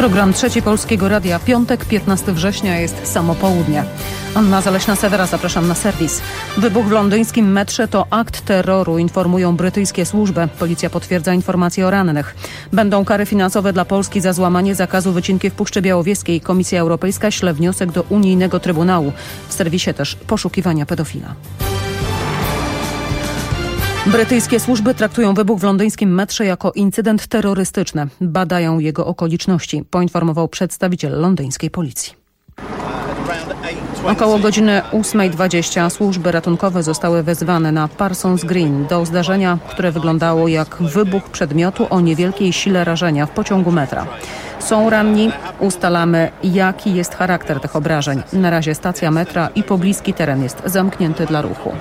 Program Trzeci Polskiego Radia. Piątek, 15 września, jest samo południe. Anna Zaleśna-Sewera, zapraszam na serwis. Wybuch w londyńskim metrze to akt terroru, informują brytyjskie służby. Policja potwierdza informacje o rannych. Będą kary finansowe dla Polski za złamanie zakazu wycinki w Puszczy Białowieskiej. Komisja Europejska śle wniosek do unijnego Trybunału. W serwisie też poszukiwania pedofila. Brytyjskie służby traktują wybuch w londyńskim metrze jako incydent terrorystyczny. Badają jego okoliczności, poinformował przedstawiciel londyńskiej policji. Około godziny 8:20 służby ratunkowe zostały wezwane na Parsons Green do zdarzenia, które wyglądało jak wybuch przedmiotu o niewielkiej sile rażenia w pociągu metra. Są ranni, ustalamy, jaki jest charakter tych obrażeń. Na razie stacja metra i pobliski teren jest zamknięty dla ruchu.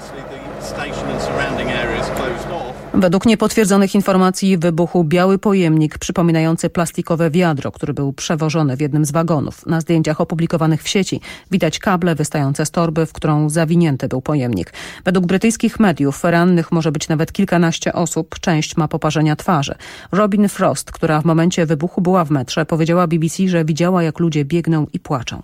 Według niepotwierdzonych informacji wybuchł biały pojemnik przypominający plastikowe wiadro, który był przewożony w jednym z wagonów. Na zdjęciach opublikowanych w sieci widać kable wystające z torby, w którą zawinięty był pojemnik. Według brytyjskich mediów rannych może być nawet kilkanaście osób, część ma poparzenia twarzy. Robin Frost, która w momencie wybuchu była w metrze, powiedziała BBC, że widziała, jak ludzie biegną i płaczą.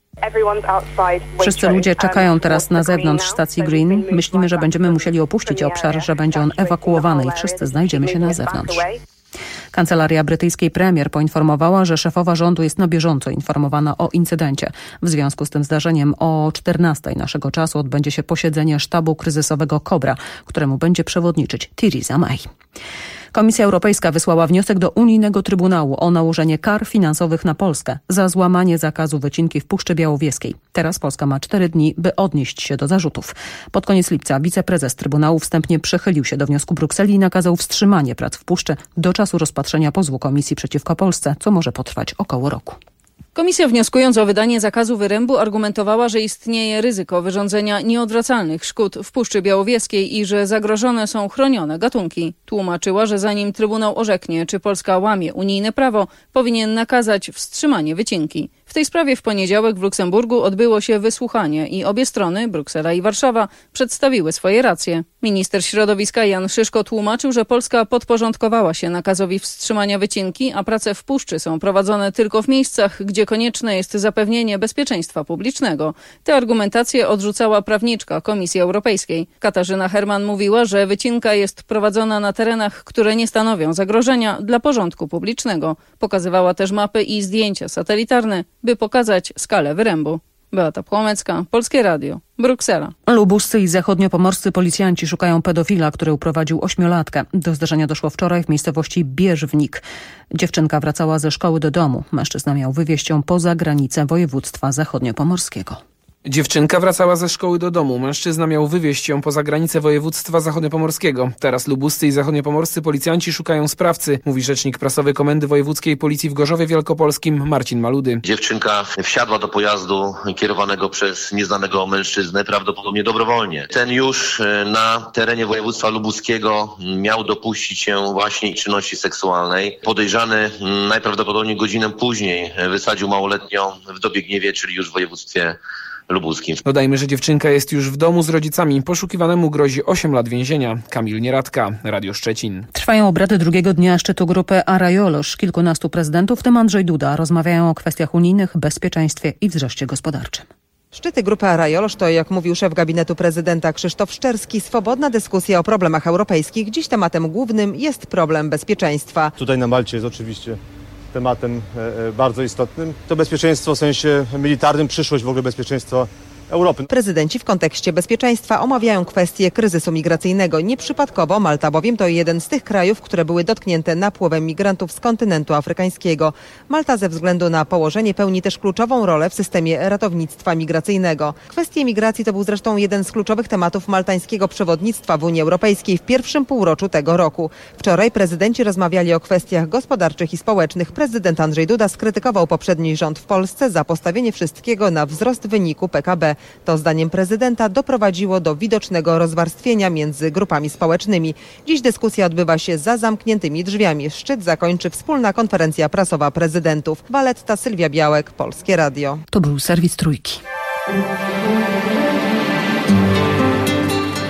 Wszyscy ludzie czekają teraz na zewnątrz stacji Green. Myślimy, że będziemy musieli opuścić obszar, że będzie on ewakuowany i wszyscy znajdziemy się na zewnątrz. Kancelaria brytyjskiej premier poinformowała, że szefowa rządu jest na bieżąco informowana o incydencie. W związku z tym zdarzeniem o 14:00 naszego czasu odbędzie się posiedzenie sztabu kryzysowego Kobra, któremu będzie przewodniczyć Theresa May. Komisja Europejska wysłała wniosek do unijnego Trybunału o nałożenie kar finansowych na Polskę za złamanie zakazu wycinki w Puszczy Białowieskiej. Teraz Polska ma 4 dni, by odnieść się do zarzutów. Pod koniec lipca wiceprezes Trybunału wstępnie przychylił się do wniosku Brukseli i nakazał wstrzymanie prac w Puszczy do czasu rozpatrzenia pozwu Komisji przeciwko Polsce, co może potrwać około roku. Komisja, wnioskując o wydanie zakazu wyrębu, argumentowała, że istnieje ryzyko wyrządzenia nieodwracalnych szkód w Puszczy Białowieskiej i że zagrożone są chronione gatunki. Tłumaczyła, że zanim Trybunał orzeknie, czy Polska łamie unijne prawo, powinien nakazać wstrzymanie wycinki. W tej sprawie w poniedziałek w Luksemburgu odbyło się wysłuchanie i obie strony, Bruksela i Warszawa, przedstawiły swoje racje. Minister środowiska Jan Szyszko tłumaczył, że Polska podporządkowała się nakazowi wstrzymania wycinki, a prace w puszczy są prowadzone tylko w miejscach, gdzie konieczne jest zapewnienie bezpieczeństwa publicznego. Tę argumentację odrzucała prawniczka Komisji Europejskiej. Katarzyna Herman mówiła, że wycinka jest prowadzona na terenach, które nie stanowią zagrożenia dla porządku publicznego. Pokazywała też mapy i zdjęcia satelitarne, by pokazać skalę wyrębu. Beata Płomecka, Polskie Radio, Bruksela. Lubuscy i zachodniopomorscy policjanci szukają pedofila, który uprowadził 8-latkę. Do zdarzenia doszło wczoraj w miejscowości Bierzwnik. Dziewczynka wracała ze szkoły do domu. Mężczyzna miał wywieźć ją poza granicę województwa zachodniopomorskiego. Dziewczynka wracała ze szkoły do domu. Mężczyzna miał wywieźć ją poza granicę województwa zachodniopomorskiego. Teraz lubuscy i zachodniopomorscy policjanci szukają sprawcy, mówi rzecznik prasowy Komendy Wojewódzkiej Policji w Gorzowie Wielkopolskim Marcin Maludy. Dziewczynka wsiadła do pojazdu kierowanego przez nieznanego mężczyznę, prawdopodobnie dobrowolnie. Ten już na terenie województwa lubuskiego miał dopuścić się właśnie czynności seksualnej. Podejrzany najprawdopodobniej godzinę później wysadził małoletnią w Dobiegniewie, czyli już w województwie lubuskim. Dodajmy, że dziewczynka jest już w domu z rodzicami. Poszukiwanemu grozi 8 lat więzienia. Kamil Nieradka, Radio Szczecin. Trwają obrady drugiego dnia szczytu grupy Arajolosz. Kilkunastu prezydentów, w tym Andrzej Duda, rozmawiają o kwestiach unijnych, bezpieczeństwie i wzroście gospodarczym. Szczyty grupy Arajolosz to, jak mówił szef gabinetu prezydenta Krzysztof Szczerski, swobodna dyskusja o problemach europejskich. Dziś tematem głównym jest problem bezpieczeństwa. Tutaj na Malcie jest oczywiście tematem bardzo istotnym. To bezpieczeństwo w sensie militarnym, przyszłość w ogóle bezpieczeństwa Europy. Prezydenci w kontekście bezpieczeństwa omawiają kwestię kryzysu migracyjnego. Nieprzypadkowo Malta bowiem to jeden z tych krajów, które były dotknięte napływem migrantów z kontynentu afrykańskiego. Malta ze względu na położenie pełni też kluczową rolę w systemie ratownictwa migracyjnego. Kwestie migracji to był zresztą jeden z kluczowych tematów maltańskiego przewodnictwa w Unii Europejskiej w pierwszym półroczu tego roku. Wczoraj prezydenci rozmawiali o kwestiach gospodarczych i społecznych. Prezydent Andrzej Duda skrytykował poprzedni rząd w Polsce za postawienie wszystkiego na wzrost wyniku PKB. To zdaniem prezydenta doprowadziło do widocznego rozwarstwienia między grupami społecznymi. Dziś dyskusja odbywa się za zamkniętymi drzwiami. Szczyt zakończy wspólna konferencja prasowa prezydentów. Waletta, Sylwia Białek, Polskie Radio. To był serwis Trójki.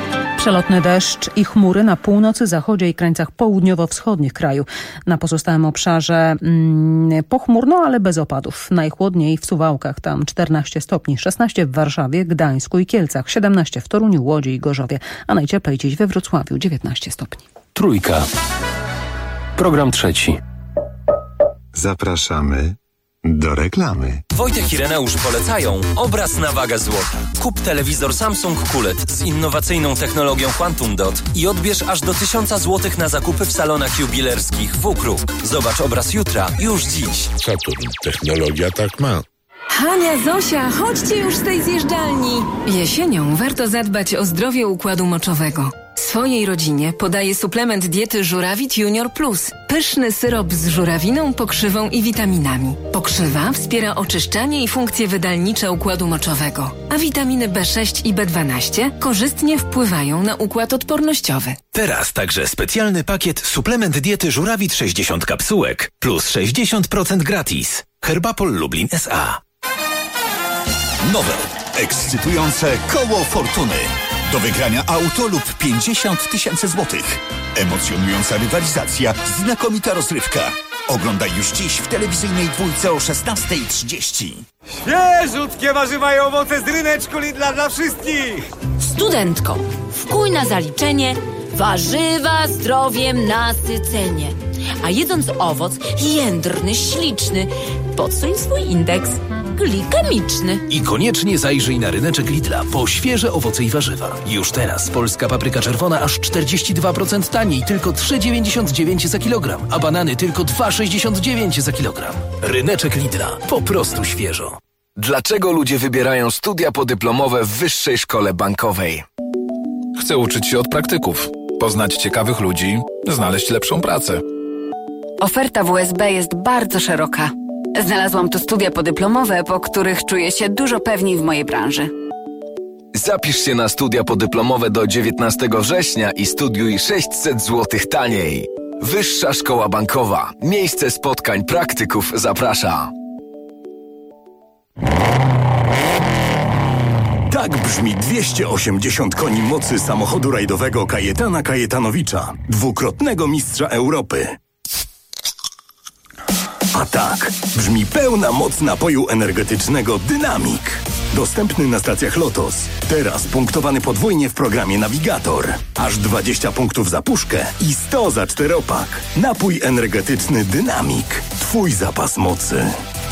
Przelotny deszcz i chmury na północy, zachodzie i krańcach południowo-wschodnich kraju. Na pozostałym obszarze pochmurno, ale bez opadów. Najchłodniej w Suwałkach, tam 14 stopni, 16 w Warszawie, Gdańsku i Kielcach, 17 w Toruniu, Łodzi i Gorzowie, a najcieplej dziś we Wrocławiu, 19 stopni. Trójka. Program trzeci. Zapraszamy do reklamy. Wojtek i Reneusz polecają obraz na wagę złota. Kup telewizor Samsung QLED z innowacyjną technologią Quantum Dot i odbierz aż do 1000 zł na zakupy w salonach jubilerskich W-Kruk. Zobacz obraz jutra, już dziś. Saturn. Technologia tak ma. Hania, Zosia, chodźcie już z tej zjeżdżalni. Jesienią warto zadbać o zdrowie układu moczowego. Swojej rodzinie podaję suplement diety Żurawit Junior Plus. Pyszny syrop z żurawiną, pokrzywą i witaminami. Pokrzywa wspiera oczyszczanie i funkcje wydalnicze układu moczowego, a witaminy B6 i B12 korzystnie wpływają na układ odpornościowy. Teraz także specjalny pakiet suplement diety Żurawit 60 kapsułek plus 60% gratis. Herbapol Lublin S.A. Nowe, ekscytujące koło fortuny. Do wygrania auto lub 50 000 złotych. Emocjonująca rywalizacja, znakomita rozrywka. Oglądaj już dziś w telewizyjnej dwójce o 16:30. Świeżutkie warzywa i owoce z ryneczku Lidla dla wszystkich. Studentko, wkuj na zaliczenie warzywa zdrowiem nasycenie. A jedząc owoc jędrny, śliczny, podsuń swój indeks glikemiczny. I koniecznie zajrzyj na ryneczek Lidla po świeże owoce i warzywa. Już teraz polska papryka czerwona aż 42% taniej, tylko 3,99 za kilogram, a banany tylko 2,69 za kilogram. Ryneczek Lidla, po prostu świeżo. Dlaczego ludzie wybierają studia podyplomowe w Wyższej Szkole Bankowej? Chcę uczyć się od praktyków, poznać ciekawych ludzi, znaleźć lepszą pracę. Oferta WSB jest bardzo szeroka. Znalazłam tu studia podyplomowe, po których czuję się dużo pewniej w mojej branży. Zapisz się na studia podyplomowe do 19 września i studiuj 600 zł taniej. Wyższa Szkoła Bankowa. Miejsce spotkań praktyków zaprasza. Tak brzmi 280 koni mocy samochodu rajdowego Kajetana Kajetanowicza, dwukrotnego mistrza Europy. A tak brzmi pełna moc napoju energetycznego Dynamik. Dostępny na stacjach Lotos. Teraz punktowany podwójnie w programie Navigator. Aż 20 punktów za puszkę i 100 za czteropak. Napój energetyczny Dynamik. Twój zapas mocy.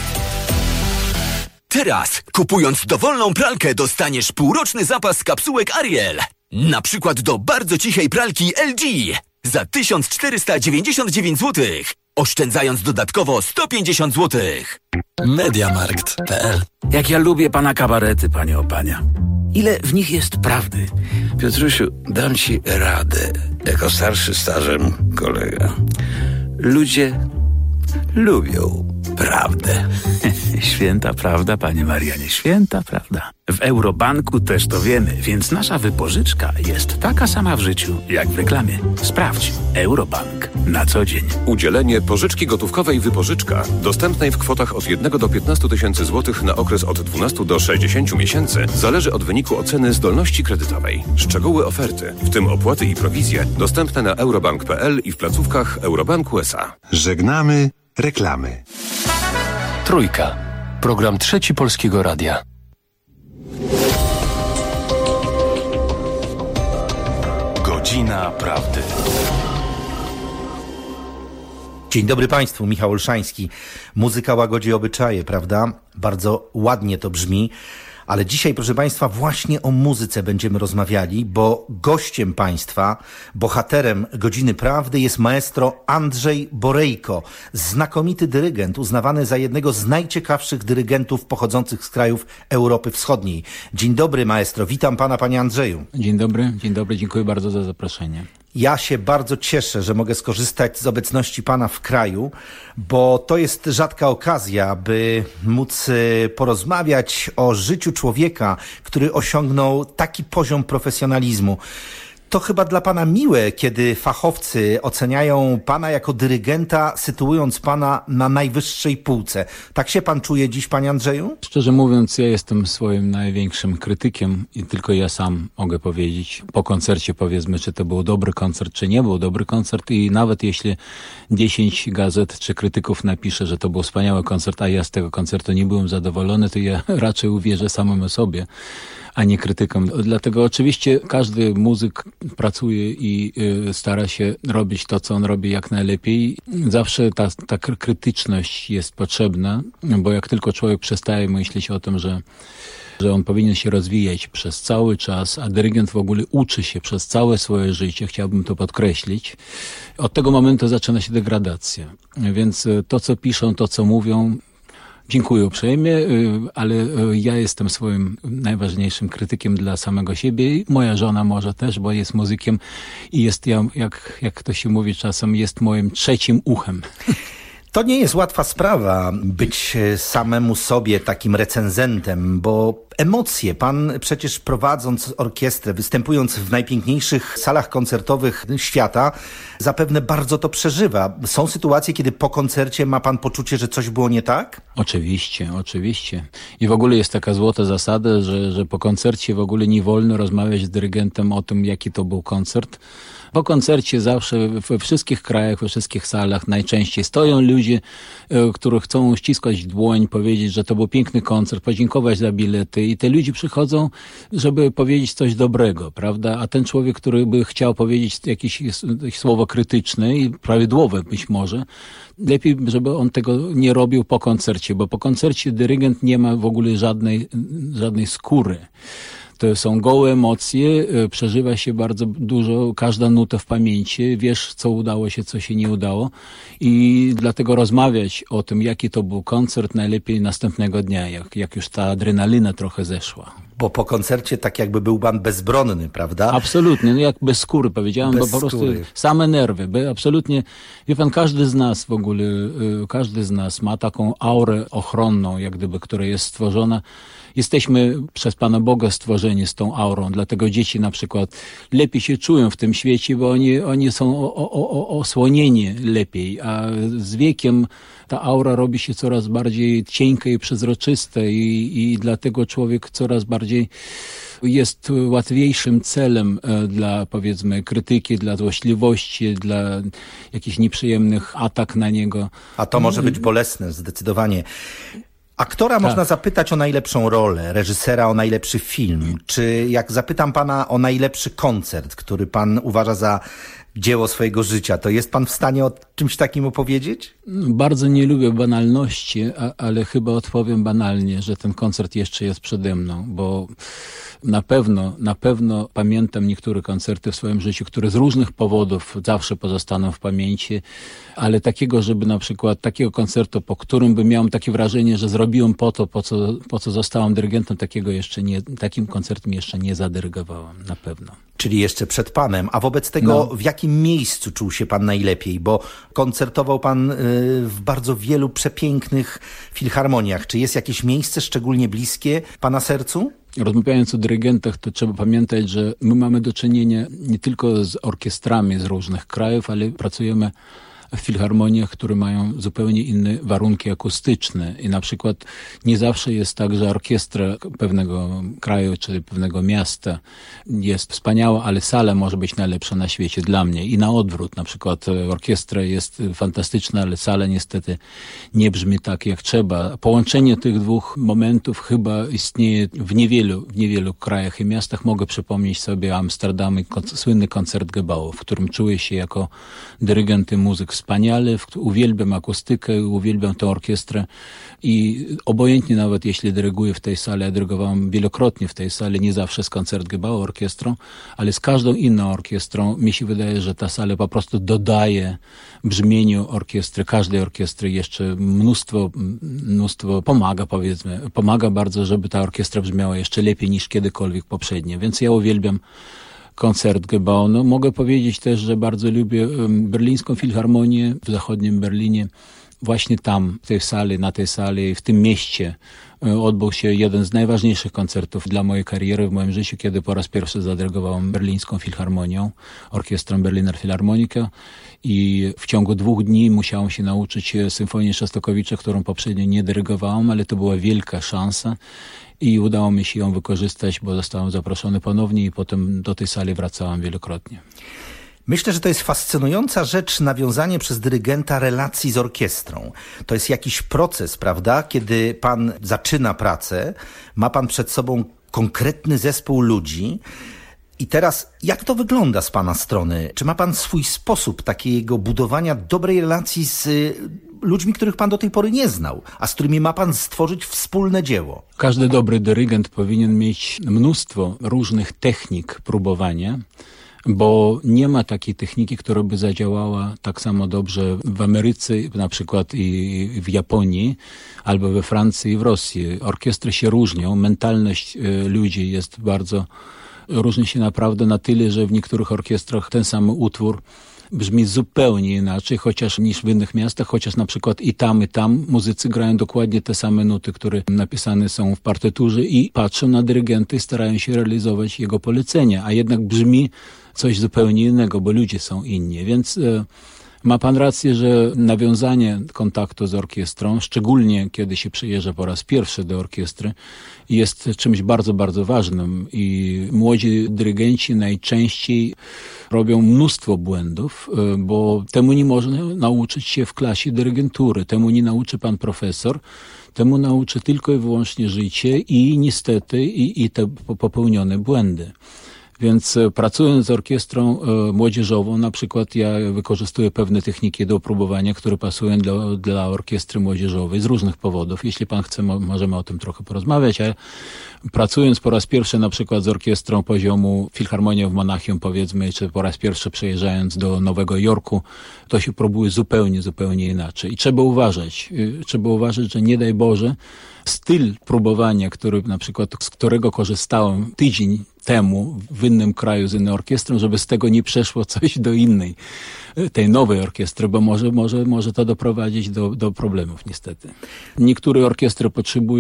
Teraz, kupując dowolną pralkę, dostaniesz półroczny zapas kapsułek Ariel. Na przykład do bardzo cichej pralki LG za 1499 zł, oszczędzając dodatkowo 150 zł. Mediamarkt.pl. Jak ja lubię pana kabarety, panie Opania. Ile w nich jest prawdy? Piotrusiu, dam ci radę, jako starszy stażem kolega. Ludzie lubią prawdę. Święta prawda, panie Marianie, święta prawda. W Eurobanku też to wiemy, więc nasza wypożyczka jest taka sama w życiu, jak w reklamie. Sprawdź. Eurobank. Na co dzień. Udzielenie pożyczki gotówkowej wypożyczka, dostępnej w kwotach od 1 do 15 tysięcy złotych na okres od 12 do 60 miesięcy, zależy od wyniku oceny zdolności kredytowej. Szczegóły oferty, w tym opłaty i prowizje, dostępne na eurobank.pl i w placówkach Eurobanku S.A. Żegnamy reklamy. Trójka. Program trzeci Polskiego Radia. Godzina Prawdy. Dzień dobry Państwu, Michał Olszański. Muzyka łagodzi obyczaje, prawda? Bardzo ładnie to brzmi. Ale dzisiaj, proszę Państwa, właśnie o muzyce będziemy rozmawiali, bo gościem Państwa, bohaterem Godziny Prawdy jest maestro Andrzej Borejko, znakomity dyrygent, uznawany za jednego z najciekawszych dyrygentów pochodzących z krajów Europy Wschodniej. Dzień dobry, maestro, witam Pana, Panie Andrzeju. Dzień dobry, dziękuję bardzo za zaproszenie. Ja się bardzo cieszę, że mogę skorzystać z obecności Pana w kraju, bo to jest rzadka okazja, by móc porozmawiać o życiu człowieka, który osiągnął taki poziom profesjonalizmu. To chyba dla pana miłe, kiedy fachowcy oceniają pana jako dyrygenta, sytuując pana na najwyższej półce. Tak się pan czuje dziś, panie Andrzeju? Szczerze mówiąc, ja jestem swoim największym krytykiem i tylko ja sam mogę powiedzieć po koncercie, powiedzmy, czy to był dobry koncert, czy nie był dobry koncert i nawet jeśli 10 gazet czy krytyków napisze, że to był wspaniały koncert, a ja z tego koncertu nie byłem zadowolony, to ja raczej uwierzę samemu sobie, a nie krytykom. Dlatego oczywiście każdy muzyk pracuje i stara się robić to, co on robi jak najlepiej. Zawsze ta krytyczność jest potrzebna, bo jak tylko człowiek przestaje myśleć o tym, że on powinien się rozwijać przez cały czas, a dyrygent w ogóle uczy się przez całe swoje życie, chciałbym to podkreślić, od tego momentu zaczyna się degradacja. Więc to, co piszą, to, co mówią, dziękuję uprzejmie, ale ja jestem swoim najważniejszym krytykiem dla samego siebie. Moja żona może też, bo jest muzykiem i jest, jak to się mówi czasem, jest moim trzecim uchem. To nie jest łatwa sprawa być samemu sobie takim recenzentem, bo emocje, pan przecież prowadząc orkiestrę, występując w najpiękniejszych salach koncertowych świata, zapewne bardzo to przeżywa. Są sytuacje, kiedy po koncercie ma pan poczucie, że coś było nie tak? Oczywiście. I w ogóle jest taka złota zasada, że po koncercie w ogóle nie wolno rozmawiać z dyrygentem o tym, jaki to był koncert. Po koncercie zawsze we wszystkich krajach, we wszystkich salach najczęściej stoją ludzie, którzy chcą ściskać dłoń, powiedzieć, że to był piękny koncert, podziękować za bilety i te ludzie przychodzą, żeby powiedzieć coś dobrego, prawda? A ten człowiek, który by chciał powiedzieć jakieś słowo krytyczne i prawidłowe być może, lepiej, żeby on tego nie robił po koncercie, bo po koncercie dyrygent nie ma w ogóle żadnej skóry. To są gołe emocje, przeżywa się bardzo dużo, każda nuta w pamięci, wiesz, co udało się, co się nie udało i dlatego rozmawiać o tym, jaki to był koncert, najlepiej następnego dnia, jak już ta adrenalina trochę zeszła. Bo po koncercie tak jakby był pan bezbronny, prawda? Absolutnie, jak bez skóry powiedziałem, bo po prostu same nerwy, absolutnie, wie pan, każdy z nas w ogóle, każdy z nas ma taką aurę ochronną, jak gdyby, która jest stworzona. Jesteśmy przez Pana Boga stworzeni z tą aurą, dlatego dzieci na przykład lepiej się czują w tym świecie, bo oni są osłonieni lepiej, a z wiekiem ta aura robi się coraz bardziej cienka i przezroczysta i dlatego człowiek coraz bardziej jest łatwiejszym celem dla, powiedzmy, krytyki, dla złośliwości, dla jakichś nieprzyjemnych atak na niego. A to może być bolesne, zdecydowanie. Aktora można zapytać o najlepszą rolę, reżysera o najlepszy film. Czy jak zapytam pana o najlepszy koncert, który pan uważa za dzieło swojego życia, to jest pan w stanie o czymś takim opowiedzieć? Bardzo nie lubię banalności, ale chyba odpowiem banalnie, że ten koncert jeszcze jest przede mną, bo na pewno pamiętam niektóre koncerty w swoim życiu, które z różnych powodów zawsze pozostaną w pamięci, ale takiego, żeby na przykład takiego koncertu, po którym by miałem takie wrażenie, że zrobiłem po co zostałem dyrygentem, takim koncertem jeszcze nie zadyrygowałem, na pewno. Czyli jeszcze przed panem. A wobec tego w jakim miejscu czuł się pan najlepiej? Bo koncertował pan w bardzo wielu przepięknych filharmoniach. Czy jest jakieś miejsce szczególnie bliskie pana sercu? Rozmawiając o dyrygentach, to trzeba pamiętać, że my mamy do czynienia nie tylko z orkiestrami z różnych krajów, ale pracujemy w filharmoniach, które mają zupełnie inne warunki akustyczne i na przykład nie zawsze jest tak, że orkiestra pewnego kraju czy pewnego miasta jest wspaniała, ale sala może być najlepsza na świecie dla mnie i na odwrót. Na przykład orkiestra jest fantastyczna, ale sala niestety nie brzmi tak jak trzeba. Połączenie tych dwóch momentów chyba istnieje w niewielu krajach i miastach. Mogę przypomnieć sobie Amsterdam i słynny koncert Goebbels, w którym czuję się jako dyrygent i muzyk wspaniale, uwielbiam akustykę, uwielbiam tę orkiestrę i obojętnie nawet jeśli dyryguję w tej sali, ja dyrygowałem wielokrotnie w tej sali, nie zawsze z koncert Goebbels orkiestrą, ale z każdą inną orkiestrą mi się wydaje, że ta sala po prostu dodaje brzmieniu orkiestry, każdej orkiestry jeszcze mnóstwo pomaga bardzo, żeby ta orkiestra brzmiała jeszcze lepiej niż kiedykolwiek poprzednio, więc ja uwielbiam koncert Goebbels. Mogę powiedzieć też, że bardzo lubię berlińską filharmonię w zachodnim Berlinie właśnie tam, w tej sali, na tej sali, w tym mieście odbył się jeden z najważniejszych koncertów dla mojej kariery w moim życiu, kiedy po raz pierwszy zadyrygowałem berlińską filharmonią, orkiestrą Berliner Philharmoniker i w ciągu 2 dni musiałem się nauczyć symfonii Szostakowicza, którą poprzednio nie dyrygowałem, ale to była wielka szansa i udało mi się ją wykorzystać, bo zostałem zaproszony ponownie i potem do tej sali wracałem wielokrotnie. Myślę, że to jest fascynująca rzecz, nawiązanie przez dyrygenta relacji z orkiestrą. To jest jakiś proces, prawda? Kiedy pan zaczyna pracę, ma pan przed sobą konkretny zespół ludzi. I teraz, jak to wygląda z pana strony? Czy ma pan swój sposób takiego budowania dobrej relacji z ludźmi, których pan do tej pory nie znał, a z którymi ma pan stworzyć wspólne dzieło? Każdy dobry dyrygent powinien mieć mnóstwo różnych technik próbowania, bo nie ma takiej techniki, która by zadziałała tak samo dobrze w Ameryce, na przykład i w Japonii, albo we Francji i w Rosji. Orkiestry się różnią, mentalność ludzi jest bardzo, różni się naprawdę na tyle, że w niektórych orkiestrach ten sam utwór brzmi zupełnie inaczej, chociaż niż w innych miastach, chociaż na przykład i tam muzycy grają dokładnie te same nuty, które napisane są w partyturze i patrzą na dyrygenta i starają się realizować jego polecenia, a jednak brzmi coś zupełnie innego, bo ludzie są inni. Więc ma pan rację, że nawiązanie kontaktu z orkiestrą, szczególnie kiedy się przyjeżdża po raz pierwszy do orkiestry, jest czymś bardzo, bardzo ważnym i młodzi dyrygenci najczęściej robią mnóstwo błędów, bo temu nie można nauczyć się w klasie dyrygentury, temu nie nauczy pan profesor, temu nauczy tylko i wyłącznie życie i niestety i te popełnione błędy. Więc pracując z orkiestrą młodzieżową, na przykład ja wykorzystuję pewne techniki do próbowania, które pasują dla orkiestry młodzieżowej z różnych powodów. Jeśli pan chce, możemy o tym trochę porozmawiać, ale pracując po raz pierwszy na przykład z orkiestrą poziomu Filharmonia w Monachium, powiedzmy, czy po raz pierwszy przejeżdżając do Nowego Jorku, to się próbuje zupełnie inaczej. I trzeba uważać, że nie daj Boże, styl próbowania, który na przykład, z którego korzystałem tydzień temu w innym kraju z inną orkiestrą, żeby z tego nie przeszło coś do innej, tej nowej orkiestry, bo może to doprowadzić do problemów niestety. Niektóre orkiestry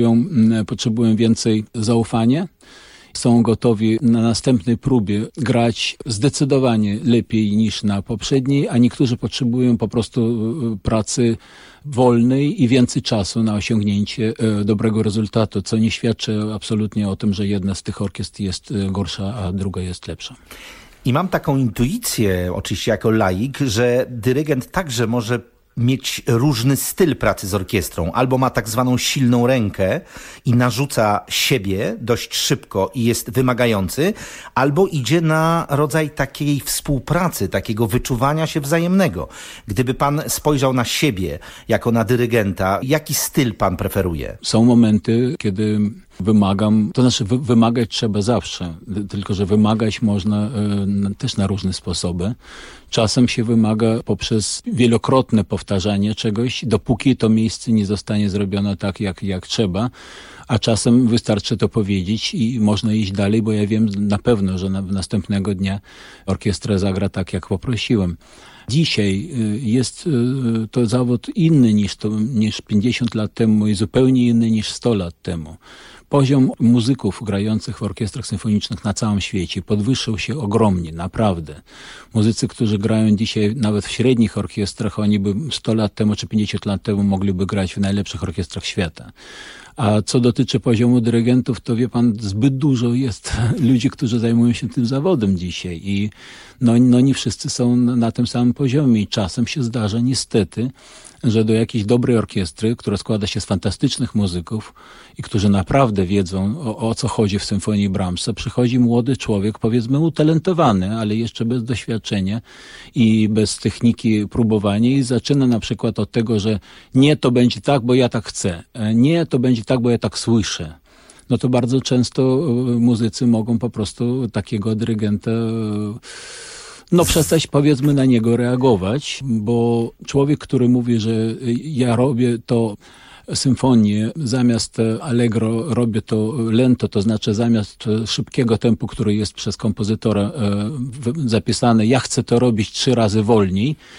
potrzebują więcej zaufania, są gotowi na następnej próbie grać zdecydowanie lepiej niż na poprzedniej, a niektórzy potrzebują po prostu pracy wolnej i więcej czasu na osiągnięcie dobrego rezultatu, co nie świadczy absolutnie o tym, że jedna z tych orkiestr jest gorsza, a druga jest lepsza. I mam taką intuicję, oczywiście jako laik, że dyrygent także może mieć różny styl pracy z orkiestrą. Albo ma tak zwaną silną rękę i narzuca siebie dość szybko i jest wymagający, albo idzie na rodzaj takiej współpracy, takiego wyczuwania się wzajemnego. Gdyby pan spojrzał na siebie jako na dyrygenta, jaki styl pan preferuje? Są momenty, kiedy wymagam, to znaczy wymagać trzeba zawsze, tylko że wymagać można też na różne sposoby. Czasem się wymaga poprzez wielokrotne powtarzanie czegoś, dopóki to miejsce nie zostanie zrobione tak, jak trzeba, a czasem wystarczy to powiedzieć i można iść dalej, bo ja wiem na pewno, że następnego dnia orkiestra zagra tak, jak poprosiłem. Dzisiaj jest to zawód inny niż 50 lat temu i zupełnie inny niż 100 lat temu. Poziom muzyków grających w orkiestrach symfonicznych na całym świecie podwyższył się ogromnie, naprawdę. Muzycy, którzy grają dzisiaj nawet w średnich orkiestrach, oni by 100 lat temu czy 50 lat temu mogliby grać w najlepszych orkiestrach świata. A co dotyczy poziomu dyrygentów, to wie pan, zbyt dużo jest ludzi, którzy zajmują się tym zawodem dzisiaj i no nie wszyscy są na tym samym poziomie i czasem się zdarza niestety, że do jakiejś dobrej orkiestry, która składa się z fantastycznych muzyków i którzy naprawdę wiedzą o co chodzi w symfonii Brahmsa, przychodzi młody człowiek, powiedzmy utalentowany, ale jeszcze bez doświadczenia i bez techniki próbowania i zaczyna na przykład od tego, że nie, to będzie tak, bo ja tak chcę. Nie, to będzie tak, bo ja tak słyszę. No to bardzo często muzycy mogą po prostu takiego dyrygenta przestać powiedzmy na niego reagować, bo człowiek, który mówi, że ja robię to symfonię, zamiast allegro robię to lento, to znaczy zamiast szybkiego tempu, który jest przez kompozytora zapisane, ja chcę to robić 3 razy wolniej,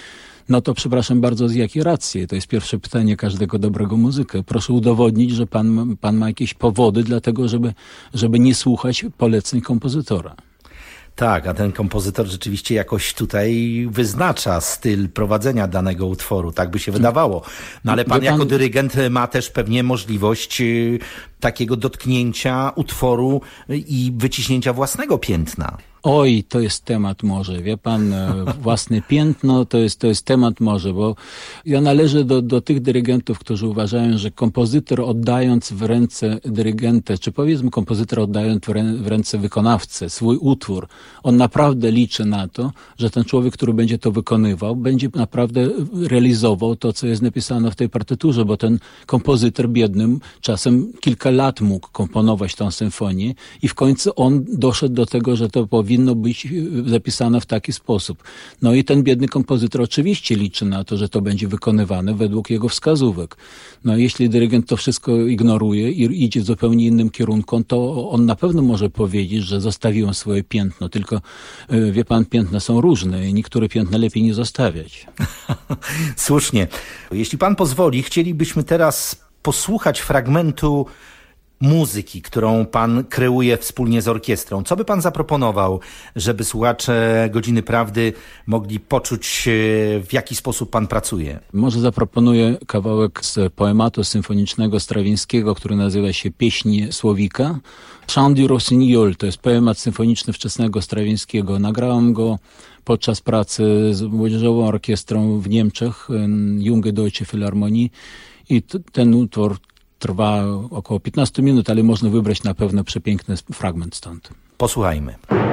No to przepraszam bardzo, z jakiej racji? To jest pierwsze pytanie każdego dobrego muzyka. Proszę udowodnić, że pan ma jakieś powody dlatego, żeby nie słuchać poleceń kompozytora. Tak, a ten kompozytor rzeczywiście jakoś tutaj wyznacza styl prowadzenia danego utworu, tak by się wydawało. No ale pan jako dyrygent ma też pewnie możliwość takiego dotknięcia utworu i wyciśnięcia własnego piętna. Oj, to jest temat morze, wie pan, własne piętno to jest temat morze, bo ja należę do tych dyrygentów, którzy uważają, że kompozytor oddając w ręce dyrygenta, czy powiedzmy kompozytor oddając w ręce wykonawcę swój utwór, on naprawdę liczy na to, że ten człowiek, który będzie to wykonywał, będzie naprawdę realizował to, co jest napisane w tej partyturze, bo ten kompozytor biednym czasem kilka lat mógł komponować tą symfonię i w końcu on doszedł do tego, że to powinno być zapisane w taki sposób. No i ten biedny kompozytor oczywiście liczy na to, że to będzie wykonywane według jego wskazówek. No jeśli dyrygent to wszystko ignoruje i idzie w zupełnie innym kierunku, to on na pewno może powiedzieć, że zostawiłem swoje piętno, tylko wie pan, piętna są różne i niektóre piętna lepiej nie zostawiać. Słusznie. Jeśli pan pozwoli, chcielibyśmy teraz posłuchać fragmentu muzyki, którą pan kreuje wspólnie z orkiestrą. Co by pan zaproponował, żeby słuchacze Godziny Prawdy mogli poczuć, w jaki sposób pan pracuje? Może zaproponuję kawałek z poematu symfonicznego Strawińskiego, który nazywa się Pieśń Słowika. Chant du Rossignol, to jest poemat symfoniczny wczesnego Strawińskiego. Nagrałem go podczas pracy z młodzieżową orkiestrą w Niemczech, Junge Deutsche Philharmonie, i ten utwór trwa około 15 minut, ale można wybrać na pewno przepiękny fragment stąd. Posłuchajmy.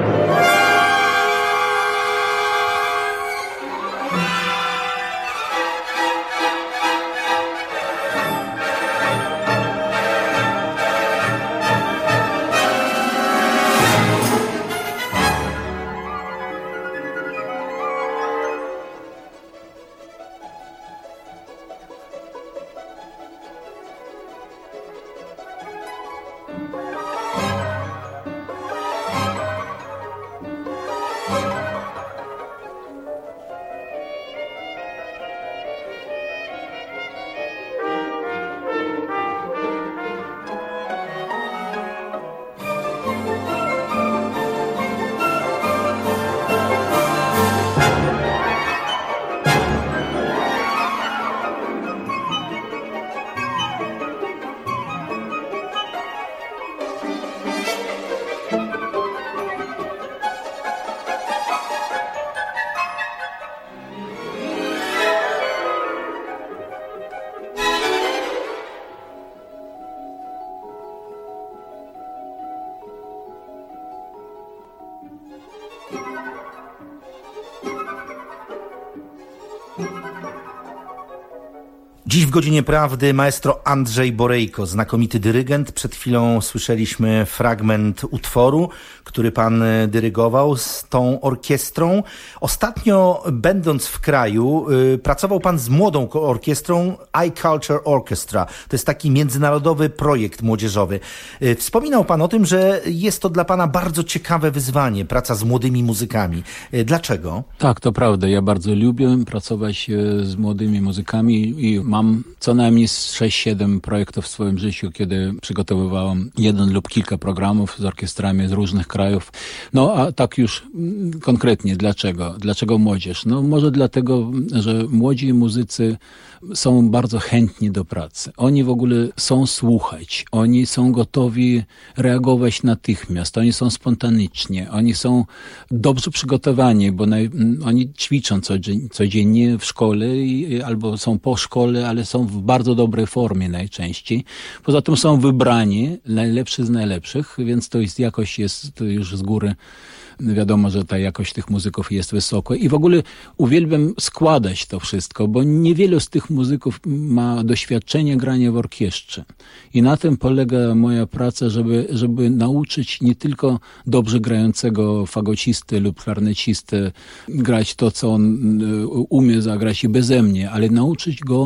Dziś w Godzinie Prawdy maestro Andrzej Borejko, znakomity dyrygent. Przed chwilą słyszeliśmy fragment utworu, który pan dyrygował z tą orkiestrą. Ostatnio, będąc w kraju, pracował pan z młodą orkiestrą iCulture Orchestra. To jest taki międzynarodowy projekt młodzieżowy. Wspominał pan o tym, że jest to dla pana bardzo ciekawe wyzwanie, praca z młodymi muzykami. Dlaczego? Tak, to prawda. Ja bardzo lubię pracować z młodymi muzykami i mam co najmniej 6-7 projektów w swoim życiu, kiedy przygotowywałem jeden lub kilka programów z orkiestrami z różnych krajów. No a tak już konkretnie, dlaczego? Dlaczego młodzież? No może dlatego, że młodzi muzycy są bardzo chętni do pracy. Oni w ogóle są słuchać. Oni są gotowi reagować natychmiast. Oni są spontaniczni. Oni są dobrze przygotowani, bo oni ćwiczą codziennie w szkole albo są po szkole, ale są w bardzo dobrej formie najczęściej. Poza tym są wybrani, najlepszy z najlepszych, więc to jest jakoś jest już z góry. Wiadomo, że ta jakość tych muzyków jest wysoka i w ogóle uwielbiam składać to wszystko, bo niewielu z tych muzyków ma doświadczenie grania w orkiestrze. I na tym polega moja praca, żeby nauczyć nie tylko dobrze grającego fagocisty lub klarnecisty grać to, co on umie zagrać i beze mnie, ale nauczyć go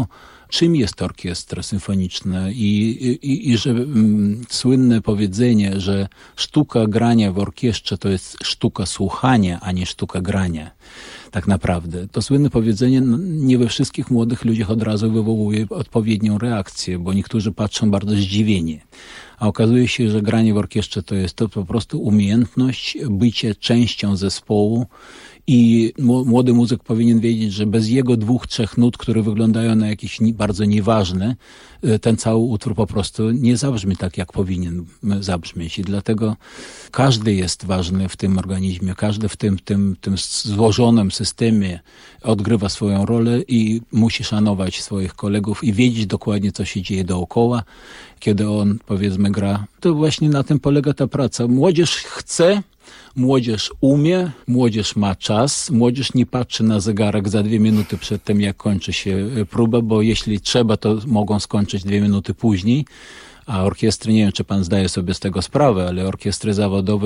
czym jest orkiestra symfoniczna i że słynne powiedzenie, że sztuka grania w orkiestrze to jest sztuka słuchania, a nie sztuka grania. Tak naprawdę. To słynne powiedzenie nie we wszystkich młodych ludziach od razu wywołuje odpowiednią reakcję, bo niektórzy patrzą bardzo zdziwienie. A okazuje się, że granie w orkiestrze to jest to po prostu umiejętność bycia częścią zespołu i młody muzyk powinien wiedzieć, że bez jego 2-3 nut, które wyglądają na jakieś bardzo nieważne, ten cały utwór po prostu nie zabrzmi tak, jak powinien zabrzmieć. I dlatego każdy jest ważny w tym organizmie, każdy w tym złożonym systemie odgrywa swoją rolę i musi szanować swoich kolegów i wiedzieć dokładnie, co się dzieje dookoła, kiedy on, powiedzmy, gra. To właśnie na tym polega ta praca. Młodzież chce, młodzież umie, młodzież ma czas, młodzież nie patrzy na zegarek za 2 minuty przed tym, jak kończy się próba, bo jeśli trzeba, to mogą skończyć 2 minuty później. A orkiestry, nie wiem, czy pan zdaje sobie z tego sprawę, ale orkiestry zawodowe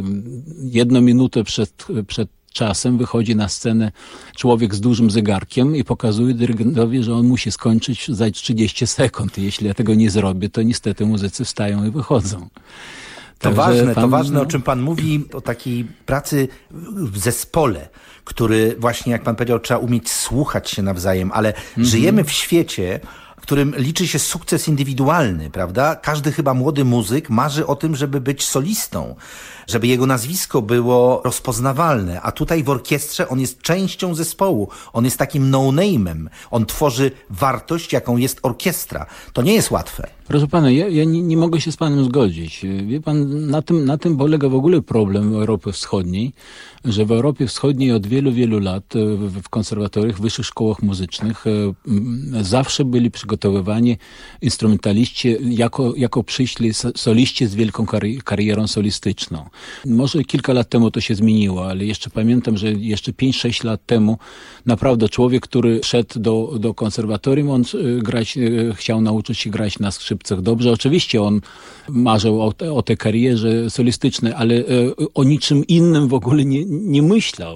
1 minutę przed czasem wychodzi na scenę człowiek z dużym zegarkiem i pokazuje dyrygentowi, że on musi skończyć za 30 sekund. I jeśli ja tego nie zrobię, to niestety muzycy wstają i wychodzą. To ważne, o czym pan mówi, o takiej pracy w zespole, który właśnie, jak pan powiedział, trzeba umieć słuchać się nawzajem, ale żyjemy w świecie, w którym liczy się sukces indywidualny, prawda? Każdy chyba młody muzyk marzy o tym, żeby być solistą, żeby jego nazwisko było rozpoznawalne, a tutaj w orkiestrze on jest częścią zespołu, on jest takim no-name'em, on tworzy wartość, jaką jest orkiestra. To nie jest łatwe. Proszę pana, ja nie mogę się z panem zgodzić. Wie pan, na tym polega w ogóle problem Europy Wschodniej, że w Europie Wschodniej od wielu, wielu lat w konserwatoriach, w wyższych szkołach muzycznych zawsze byli przygotowywani instrumentaliści jako przyszli soliści z wielką karierą solistyczną. Może kilka lat temu to się zmieniło, ale jeszcze pamiętam, że jeszcze 5-6 lat temu naprawdę człowiek, który szedł do konserwatorium, on chciał nauczyć się grać na skrzypcach dobrze. Oczywiście on marzył o tej karierze solistycznej, ale o niczym innym w ogóle nie myślał.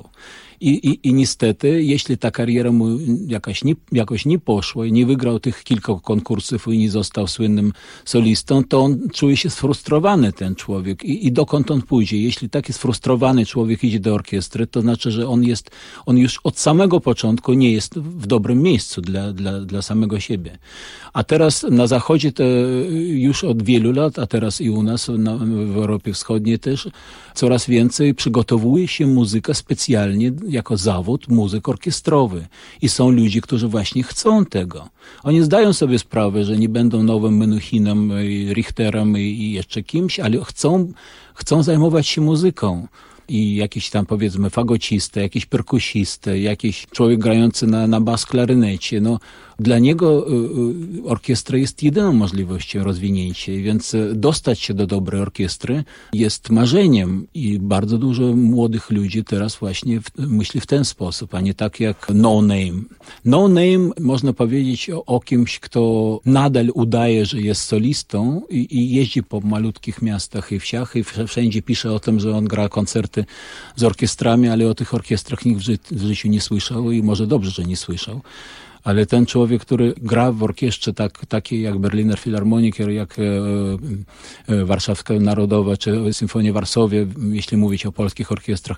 I niestety, jeśli ta kariera mu jakoś nie poszła i nie wygrał tych kilku konkursów i nie został słynnym solistą, to on czuje się sfrustrowany, ten człowiek. I dokąd on pójdzie? Jeśli taki sfrustrowany człowiek idzie do orkiestry, to znaczy, że on już od samego początku nie jest w dobrym miejscu dla samego siebie. A teraz na Zachodzie to już od wielu lat, a teraz i u nas w Europie Wschodniej też coraz więcej przygotowuje się muzyka specjalnie jako zawód, muzyk orkiestrowy. I są ludzie, którzy właśnie chcą tego. Oni zdają sobie sprawę, że nie będą nowym Menuhinem, Richterem i jeszcze kimś, ale chcą zajmować się muzyką. I jakiś tam, powiedzmy, fagocista, jakiś perkusista, jakiś człowiek grający na bas klarynecie. No, dla niego orkiestra jest jedyną możliwością rozwinięcia, więc dostać się do dobrej orkiestry jest marzeniem i bardzo dużo młodych ludzi teraz właśnie myśli w ten sposób, a nie tak jak no name. No name można powiedzieć o kimś, kto nadal udaje, że jest solistą i jeździ po malutkich miastach i wsiach i wszędzie pisze o tym, że on gra koncerty z orkiestrami, ale o tych orkiestrach nikt w życiu nie słyszał i może dobrze, że nie słyszał. Ale ten człowiek, który gra w orkiestrze takiej jak Berliner Philharmonic, jak Warszawska Narodowa, czy Symfonia Warszawy, jeśli mówić o polskich orkiestrach,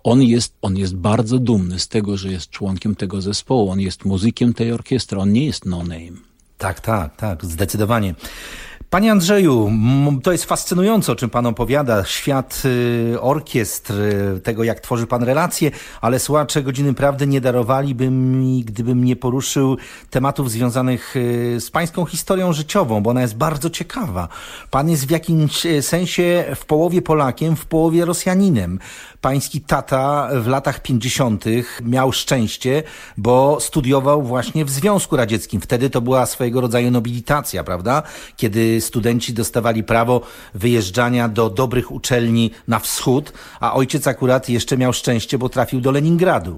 on jest bardzo dumny z tego, że jest członkiem tego zespołu. On jest muzykiem tej orkiestry, on nie jest no-name. Tak, zdecydowanie. Panie Andrzeju, to jest fascynujące, o czym pan opowiada. Świat orkiestr, tego jak tworzy pan relacje, ale słuchacze Godziny Prawdy nie darowaliby mi, gdybym nie poruszył tematów związanych z pańską historią życiową, bo ona jest bardzo ciekawa. Pan jest w jakimś sensie w połowie Polakiem, w połowie Rosjaninem. Pański tata w latach 50. miał szczęście, bo studiował właśnie w Związku Radzieckim. Wtedy to była swojego rodzaju nobilitacja, prawda? Kiedy studenci dostawali prawo wyjeżdżania do dobrych uczelni na wschód, a ojciec akurat jeszcze miał szczęście, bo trafił do Leningradu.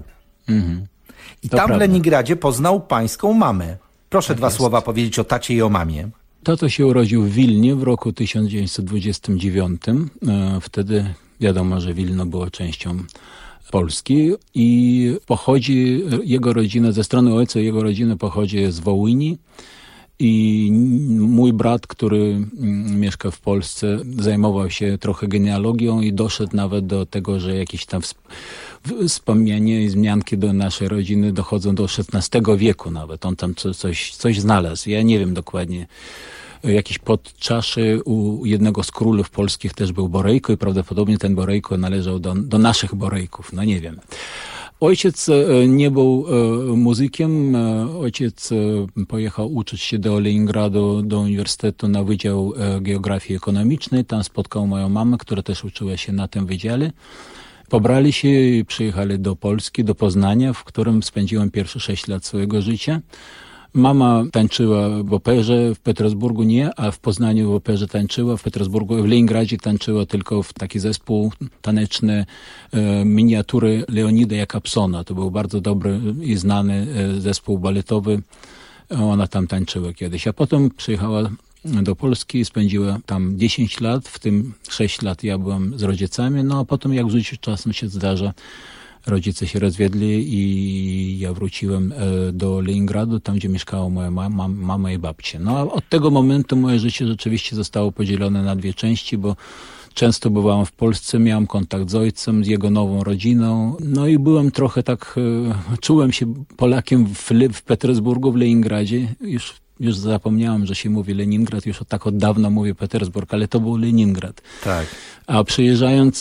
I tam w Leningradzie poznał pańską mamę. Proszę dwa słowa powiedzieć o tacie i o mamie. Tato się urodził w Wilnie w roku 1929. Wtedy wiadomo, że Wilno było częścią Polski i pochodzi jego rodzina, ze strony ojca jego rodzina pochodzi z Wołyni. I mój brat, który mieszka w Polsce, zajmował się trochę genealogią i doszedł nawet do tego, że jakieś tam wspomnienia i wzmianki do naszej rodziny dochodzą do XVI wieku nawet. On tam coś znalazł. Ja nie wiem dokładnie. Jakiś podczaszy u jednego z królów polskich też był Borejko i prawdopodobnie ten Borejko należał do naszych Borejków. No nie wiem. Ojciec nie był muzykiem. Ojciec pojechał uczyć się do Leningradu, do uniwersytetu na Wydział Geografii Ekonomicznej. Tam spotkał moją mamę, która też uczyła się na tym wydziale. Pobrali się i przyjechali do Polski, do Poznania, w którym spędziłem pierwsze 6 lat swojego życia. Mama tańczyła w operze, w Petersburgu nie, a w Poznaniu w operze tańczyła, w Petersburgu, w Leningradzie tańczyła tylko w taki zespół taneczny miniatury Leonida Jakobsona. To był bardzo dobry i znany zespół baletowy. Ona tam tańczyła kiedyś, a potem przyjechała do Polski i spędziła tam 10 lat, w tym 6 lat ja byłem z rodzicami, no a potem jak w życiu czasem się zdarza, rodzice się rozwiedli i ja wróciłem do Leningradu, tam gdzie mieszkała moja mama i babcia. No a od tego momentu moje życie rzeczywiście zostało podzielone na 2 części, bo często bywałem w Polsce, miałem kontakt z ojcem, z jego nową rodziną. No i byłem trochę tak, czułem się Polakiem w Petersburgu, w Leningradzie. Już zapomniałem, że się mówi Leningrad, już od dawna mówię Petersburg, ale to był Leningrad. Tak. A przyjeżdżając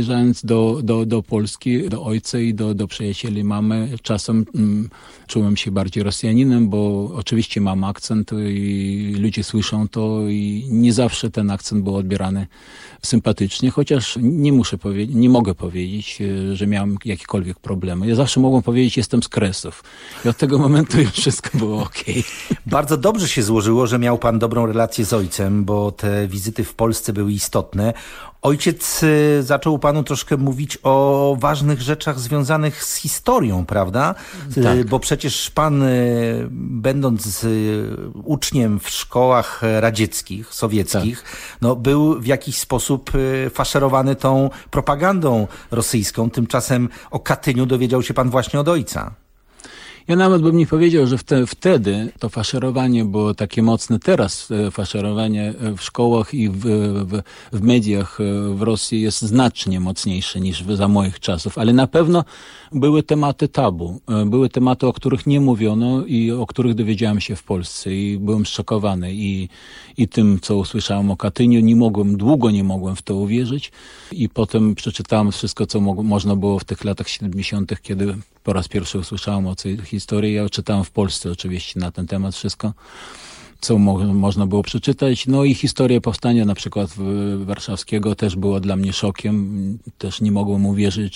do Polski, do ojca i do przyjacieli mamy, czasem czułem się bardziej Rosjaninem, bo oczywiście mam akcent i ludzie słyszą to i nie zawsze ten akcent był odbierany sympatycznie, chociaż nie mogę powiedzieć, że miałem jakiekolwiek problemy. Ja zawsze mogłem powiedzieć, jestem z Kresów. I od tego momentu już wszystko było okej. Bardzo dobrze się złożyło, że miał pan dobrą relację z ojcem, bo te wizyty w Polsce były istotne. Ojciec zaczął panu troszkę mówić o ważnych rzeczach związanych z historią, prawda? Tak. Bo przecież pan, będąc uczniem w szkołach radzieckich, sowieckich, tak, no, był w jakiś sposób faszerowany tą propagandą rosyjską. Tymczasem o Katyniu dowiedział się pan właśnie od ojca. Ja nawet bym nie powiedział, że wtedy to faszerowanie było takie mocne. Teraz faszerowanie w szkołach i w mediach w Rosji jest znacznie mocniejsze niż za moich czasów, ale na pewno były tematy tabu. Były tematy, o których nie mówiono i o których dowiedziałem się w Polsce i byłem zszokowany i tym, co usłyszałem o Katyniu. Długo nie mogłem w to uwierzyć i potem przeczytałem wszystko, co można było w tych latach 70., kiedy po raz pierwszy usłyszałem o tej historii. Ja czytałem w Polsce oczywiście na ten temat wszystko, co można było przeczytać. No i historia powstania na przykład warszawskiego też była dla mnie szokiem. Też nie mogłem uwierzyć,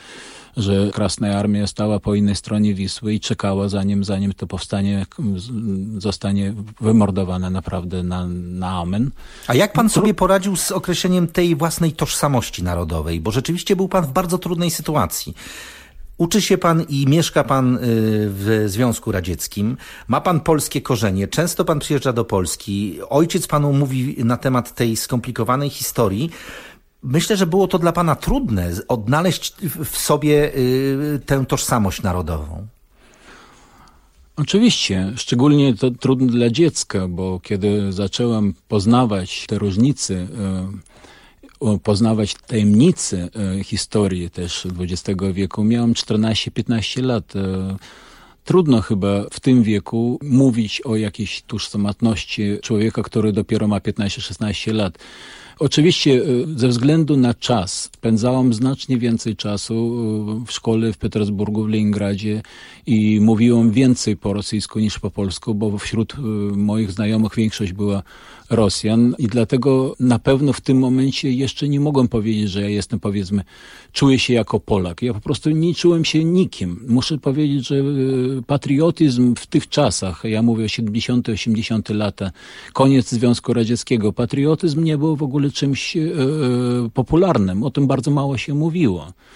że Krasna Armia stała po innej stronie Wisły i czekała zanim to powstanie zostanie wymordowane naprawdę na amen. A jak pan sobie poradził z określeniem tej własnej tożsamości narodowej? Bo rzeczywiście był pan w bardzo trudnej sytuacji. Uczy się pan i mieszka pan w Związku Radzieckim. Ma pan polskie korzenie. Często pan przyjeżdża do Polski. Ojciec panu mówi na temat tej skomplikowanej historii. Myślę, że było to dla pana trudne, odnaleźć w sobie tę tożsamość narodową. Oczywiście, szczególnie to trudne dla dziecka, bo kiedy zacząłem poznawać te różnice, poznawać tajemnice historii też XX wieku, miałem 14-15 lat. Trudno chyba w tym wieku mówić o jakiejś tożsamości człowieka, który dopiero ma 15-16 lat. Oczywiście ze względu na czas spędzałem znacznie więcej czasu w szkole w Petersburgu, w Leningradzie i mówiłem więcej po rosyjsku niż po polsku, bo wśród moich znajomych większość była Rosjan i dlatego na pewno w tym momencie jeszcze nie mogłem powiedzieć, że ja jestem, powiedzmy, czuję się jako Polak. Ja po prostu nie czułem się nikim. Muszę powiedzieć, że patriotyzm w tych czasach, ja mówię o 70., 80. lata, koniec Związku Radzieckiego, patriotyzm nie był w ogóle czymś popularnym. O tym bardzo mało się mówiło.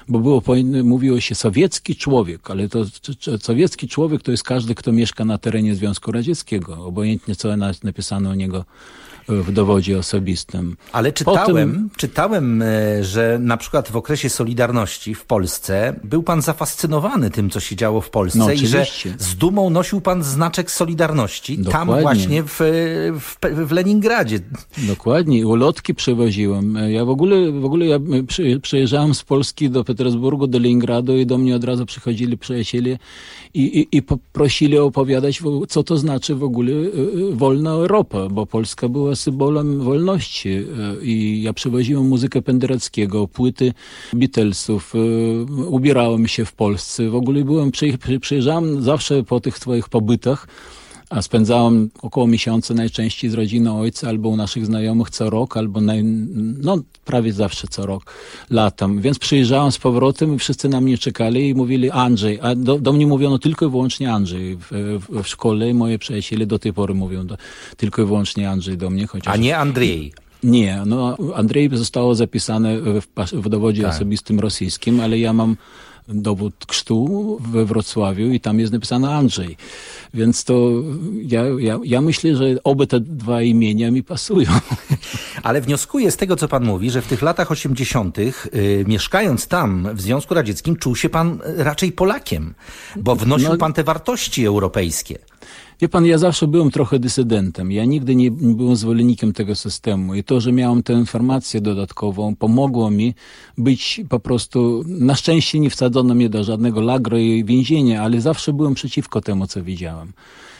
bo mówiło się sowiecki człowiek, ale to sowiecki człowiek to jest każdy, kto mieszka na terenie Związku Radzieckiego, obojętnie co napisano o niego w dowodzie osobistym. Ale czytałem, że na przykład w okresie Solidarności w Polsce był pan zafascynowany tym, co się działo w Polsce i że z dumą nosił pan znaczek Solidarności. Dokładnie. Tam właśnie w Leningradzie. Dokładnie. Ulotki przewoziłem. Ja w ogóle ja przyjeżdżałem z Polski do Petersburgu, do Leningradu i do mnie od razu przychodzili przyjaciele i poprosili opowiadać, co to znaczy w ogóle wolna Europa, bo Polska była symbolem wolności i ja przywoziłem muzykę Pendereckiego, płyty Beatlesów, ubierałem się w Polsce, w ogóle przyjeżdżałem zawsze po tych swoich pobytach, a spędzałem około miesiąca najczęściej z rodziną ojca albo u naszych znajomych co rok, albo prawie zawsze co rok latem. Więc przyjeżdżałem z powrotem i wszyscy na mnie czekali i mówili Andrzej, a do mnie mówiono tylko i wyłącznie Andrzej. W szkole moje przyjaciele do tej pory mówią tylko i wyłącznie Andrzej do mnie. A nie Andrzej. Nie, Andrzej zostało zapisane w dowodzie osobistym rosyjskim, ale ja mam dowód chrztu we Wrocławiu i tam jest napisane Andrzej. Więc to ja myślę, że oba te dwa imienia mi pasują. Ale wnioskuję z tego, co pan mówi, że w tych latach 80. Mieszkając tam w Związku Radzieckim czuł się pan raczej Polakiem, bo wnosił pan te wartości europejskie. Wie pan, ja zawsze byłem trochę dysydentem. Ja nigdy nie byłem zwolennikiem tego systemu i to, że miałem tę informację dodatkową, pomogło mi być po prostu, na szczęście nie wsadzono mnie do żadnego lagru i więzienia, ale zawsze byłem przeciwko temu, co widziałem.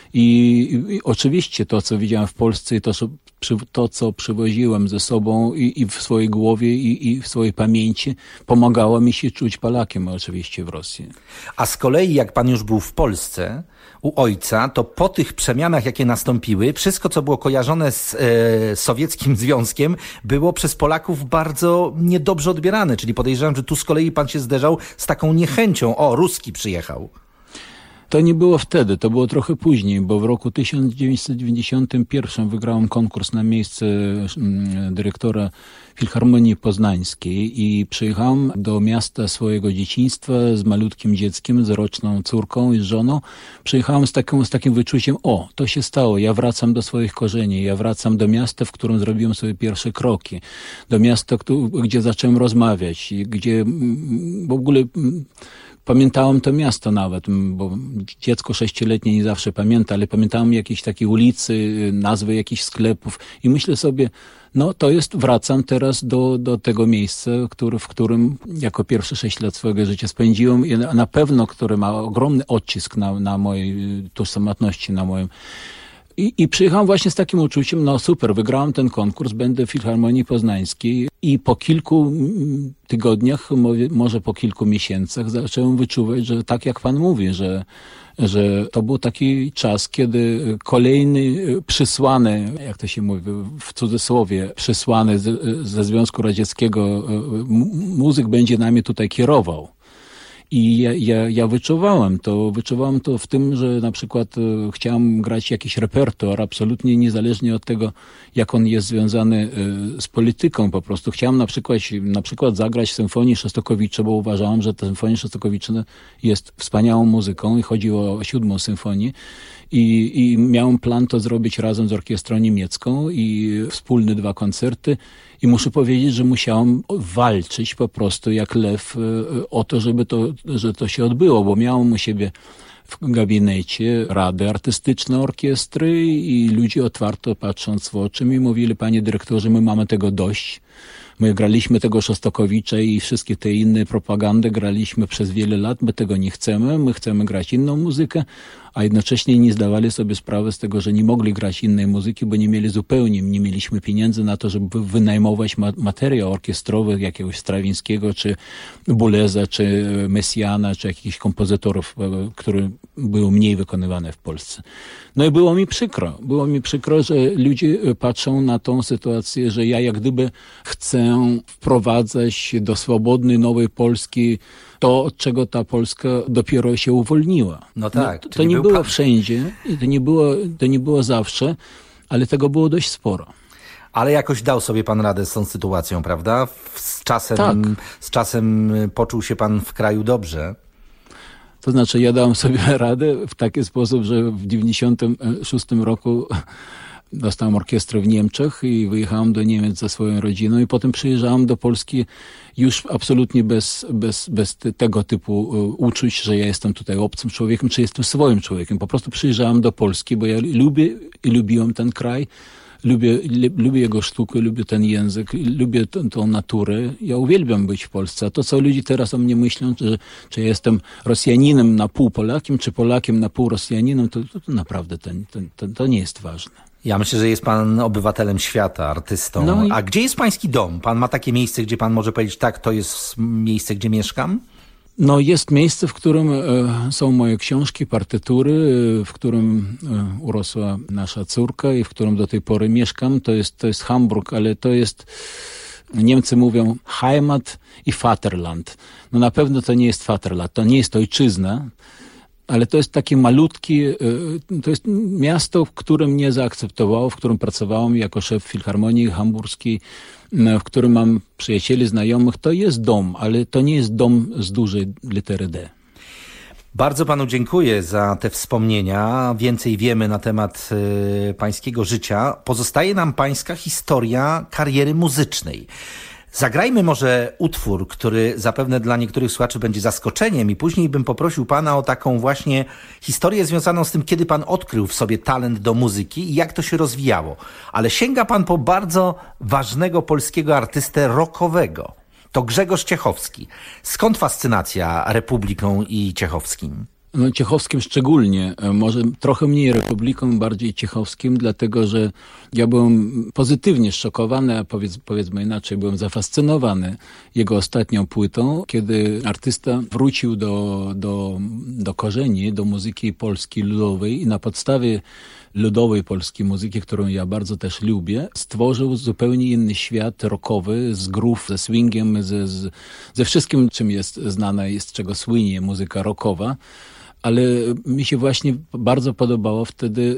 I oczywiście to, co widziałem w Polsce i to, co przywoziłem ze sobą i w swojej głowie i w swojej pamięci, pomagało mi się czuć Polakiem oczywiście w Rosji. A z kolei, jak pan już był w Polsce u ojca, to po tych przemianach, jakie nastąpiły, wszystko, co było kojarzone z sowieckim związkiem, było przez Polaków bardzo niedobrze odbierane. Czyli podejrzewam, że tu z kolei pan się zderzał z taką niechęcią. O, Ruski przyjechał. To nie było wtedy, to było trochę później, bo w roku 1991 wygrałem konkurs na miejsce dyrektora Filharmonii Poznańskiej i przyjechałem do miasta swojego dzieciństwa z malutkim dzieckiem, z roczną córką i z żoną. Przyjechałem z takim wyczuciem, to się stało, ja wracam do swoich korzeni, ja wracam do miasta, w którym zrobiłem sobie pierwsze kroki, do miasta, gdzie zacząłem rozmawiać, gdzie w ogóle pamiętałem to miasto nawet, bo dziecko 6-letnie nie zawsze pamięta, ale pamiętałem jakieś takie ulicy, nazwy jakichś sklepów i myślę sobie, wracam teraz do tego miejsca, w którym jako pierwsze 6 lat swojego życia spędziłem i na pewno, które ma ogromny odcisk na mojej tożsamości, na moim. I przyjechałem właśnie z takim uczuciem, super, wygrałem ten konkurs, będę w Filharmonii Poznańskiej i po kilku tygodniach, może po kilku miesiącach zacząłem wyczuwać, że tak jak pan mówi, że to był taki czas, kiedy kolejny przysłany, jak to się mówi w cudzysłowie, przysłany ze Związku Radzieckiego muzyk będzie nami tutaj kierował. I ja wyczuwałem to w tym, że na przykład chciałem grać jakiś repertuar, absolutnie niezależnie od tego, jak on jest związany z polityką. Po prostu chciałem na przykład zagrać symfonię Szostakowicza, bo uważałem, że ta symfonia Szostakowicza jest wspaniałą muzyką i chodziło o 7. symfonię. I miałem plan to zrobić razem z orkiestrą niemiecką i wspólne 2 koncerty. I muszę powiedzieć, że musiałem walczyć po prostu jak lew o to, że to się odbyło, bo miałem u siebie w gabinecie rady artystyczne orkiestry i ludzie otwarto patrząc w oczy mi mówili, panie dyrektorze, my mamy tego dość. My graliśmy tego Szostakowicza i wszystkie te inne propagandy graliśmy przez wiele lat, my tego nie chcemy, my chcemy grać inną muzykę, a jednocześnie nie zdawali sobie sprawy z tego, że nie mogli grać innej muzyki, bo nie mieliśmy pieniędzy na to, żeby wynajmować materiał orkiestrowy jakiegoś Strawińskiego, czy Bouleza, czy Messiana, czy jakichś kompozytorów, które były mniej wykonywane w Polsce. No i było mi przykro, że ludzie patrzą na tą sytuację, że ja jak gdyby chcę wprowadzać do swobodnej, nowej Polski to, od czego ta Polska dopiero się uwolniła. No tak. To nie było wszędzie i to nie było zawsze, ale tego było dość sporo. Ale jakoś dał sobie pan radę z tą sytuacją, prawda? Z czasem poczuł się pan w kraju dobrze. To znaczy ja dałem sobie radę w taki sposób, że w 1996 roku dostałem orkiestrę w Niemczech i wyjechałem do Niemiec ze swoją rodziną i potem przyjeżdżałem do Polski już absolutnie bez tego typu uczuć, że ja jestem tutaj obcym człowiekiem, czy jestem swoim człowiekiem. Po prostu przyjeżdżałem do Polski, bo ja lubiłem ten kraj. Lubię jego sztukę, lubię ten język, lubię tą naturę. Ja uwielbiam być w Polsce. A to, co ludzie teraz o mnie myślą, czy ja jestem Rosjaninem na pół Polakiem, czy Polakiem na pół Rosjaninem, to naprawdę to nie jest ważne. Ja myślę, że jest pan obywatelem świata, artystą. A gdzie jest pański dom? Pan ma takie miejsce, gdzie pan może powiedzieć, tak, to jest miejsce, gdzie mieszkam? No jest miejsce, w którym są moje książki, partytury, w którym urosła nasza córka i w którym do tej pory mieszkam. To jest Hamburg, ale to jest, Niemcy mówią Heimat i Vaterland. No na pewno to nie jest Vaterland, to nie jest ojczyzna, ale to jest takie malutki, to jest miasto, w którym mnie zaakceptowało, w którym pracowałem jako szef Filharmonii Hamburskiej, w którym mam przyjacieli, znajomych. To jest dom, ale to nie jest dom z dużej litery D. Bardzo panu dziękuję za te wspomnienia. Więcej wiemy na temat pańskiego życia. Pozostaje nam pańska historia kariery muzycznej. Zagrajmy może utwór, który zapewne dla niektórych słuchaczy będzie zaskoczeniem i później bym poprosił pana o taką właśnie historię związaną z tym, kiedy pan odkrył w sobie talent do muzyki i jak to się rozwijało. Ale sięga pan po bardzo ważnego polskiego artystę rockowego. To Grzegorz Ciechowski. Skąd fascynacja Republiką i Ciechowskim? No, Ciechowskim szczególnie, może trochę mniej Republiką, bardziej Ciechowskim, dlatego że ja byłem pozytywnie szokowany, a powiedzmy inaczej, byłem zafascynowany jego ostatnią płytą, kiedy artysta wrócił do korzeni, do muzyki polskiej ludowej i na podstawie ludowej polskiej muzyki, którą ja bardzo też lubię, stworzył zupełnie inny świat rockowy, z groove, ze swingiem, ze wszystkim, czym jest znana, z czego słynie muzyka rockowa. Ale mi się właśnie bardzo podobało wtedy,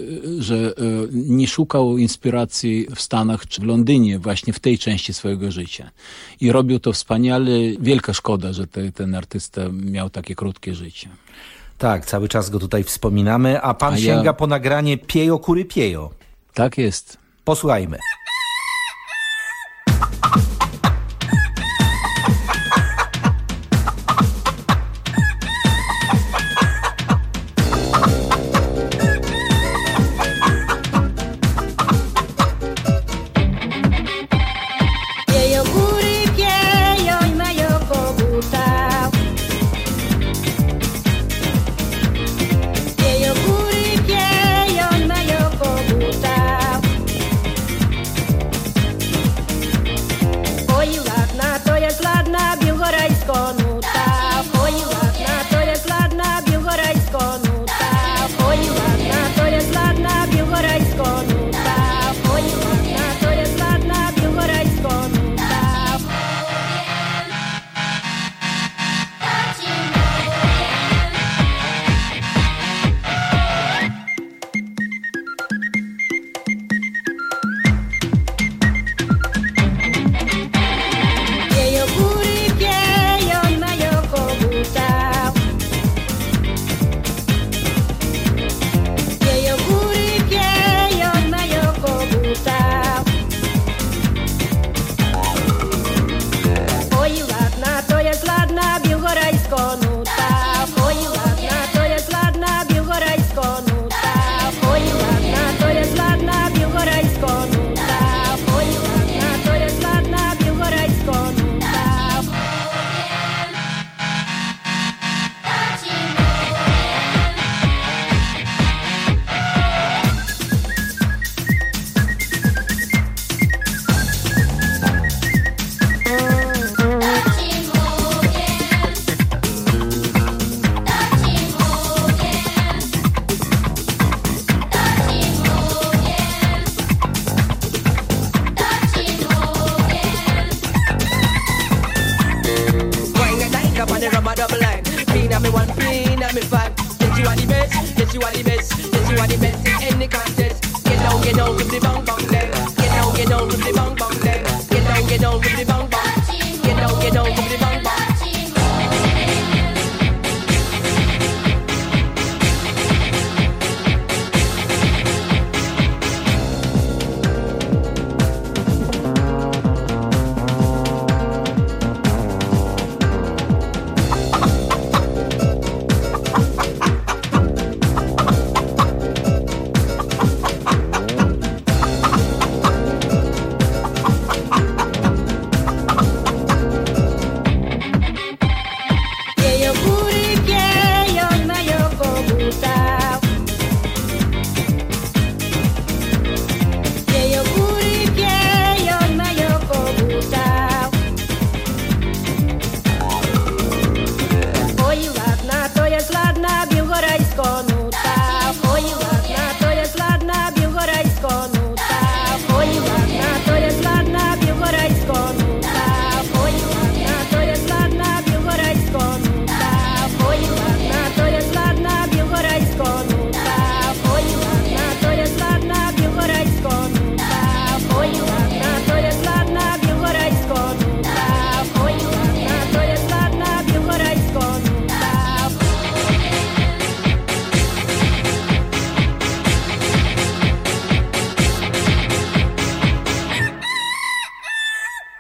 że nie szukał inspiracji w Stanach czy w Londynie właśnie w tej części swojego życia. I robił to wspaniale. Wielka szkoda, że ten artysta miał takie krótkie życie. Tak, cały czas go tutaj wspominamy, a pan sięga po nagranie Piejo kury piejo. Tak jest. Posłuchajmy. Get down with the bang bang then. Get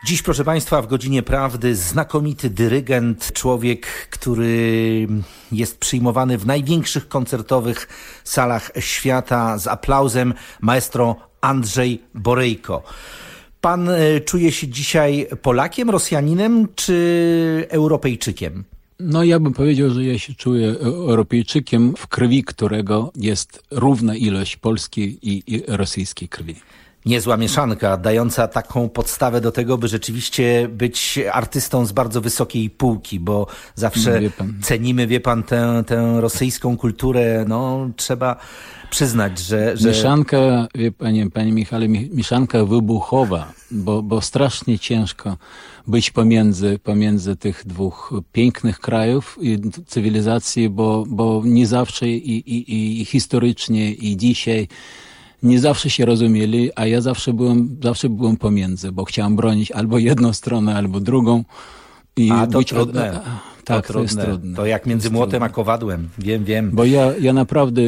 Dziś, proszę Państwa, w Godzinie Prawdy znakomity dyrygent, człowiek, który jest przyjmowany w największych koncertowych salach świata z aplauzem, maestro Andrzej Borejko. Pan czuje się dzisiaj Polakiem, Rosjaninem czy Europejczykiem? No ja bym powiedział, że ja się czuję Europejczykiem, w krwi którego jest równa ilość polskiej i rosyjskiej krwi. Niezła mieszanka, dająca taką podstawę do tego, by rzeczywiście być artystą z bardzo wysokiej półki, bo zawsze cenimy, wie pan, tę rosyjską kulturę, no trzeba przyznać, że... Mieszanka, wie panie Michale, mieszanka wybuchowa, bo strasznie ciężko być pomiędzy tych dwóch pięknych krajów i cywilizacji, bo nie zawsze i historycznie i dzisiaj nie zawsze się rozumieli, a ja zawsze byłem pomiędzy, bo chciałem bronić albo jedną stronę, albo drugą. A to trudne. Tak, to jest trudne. To jak między młotem a kowadłem. Wiem. Bo ja naprawdę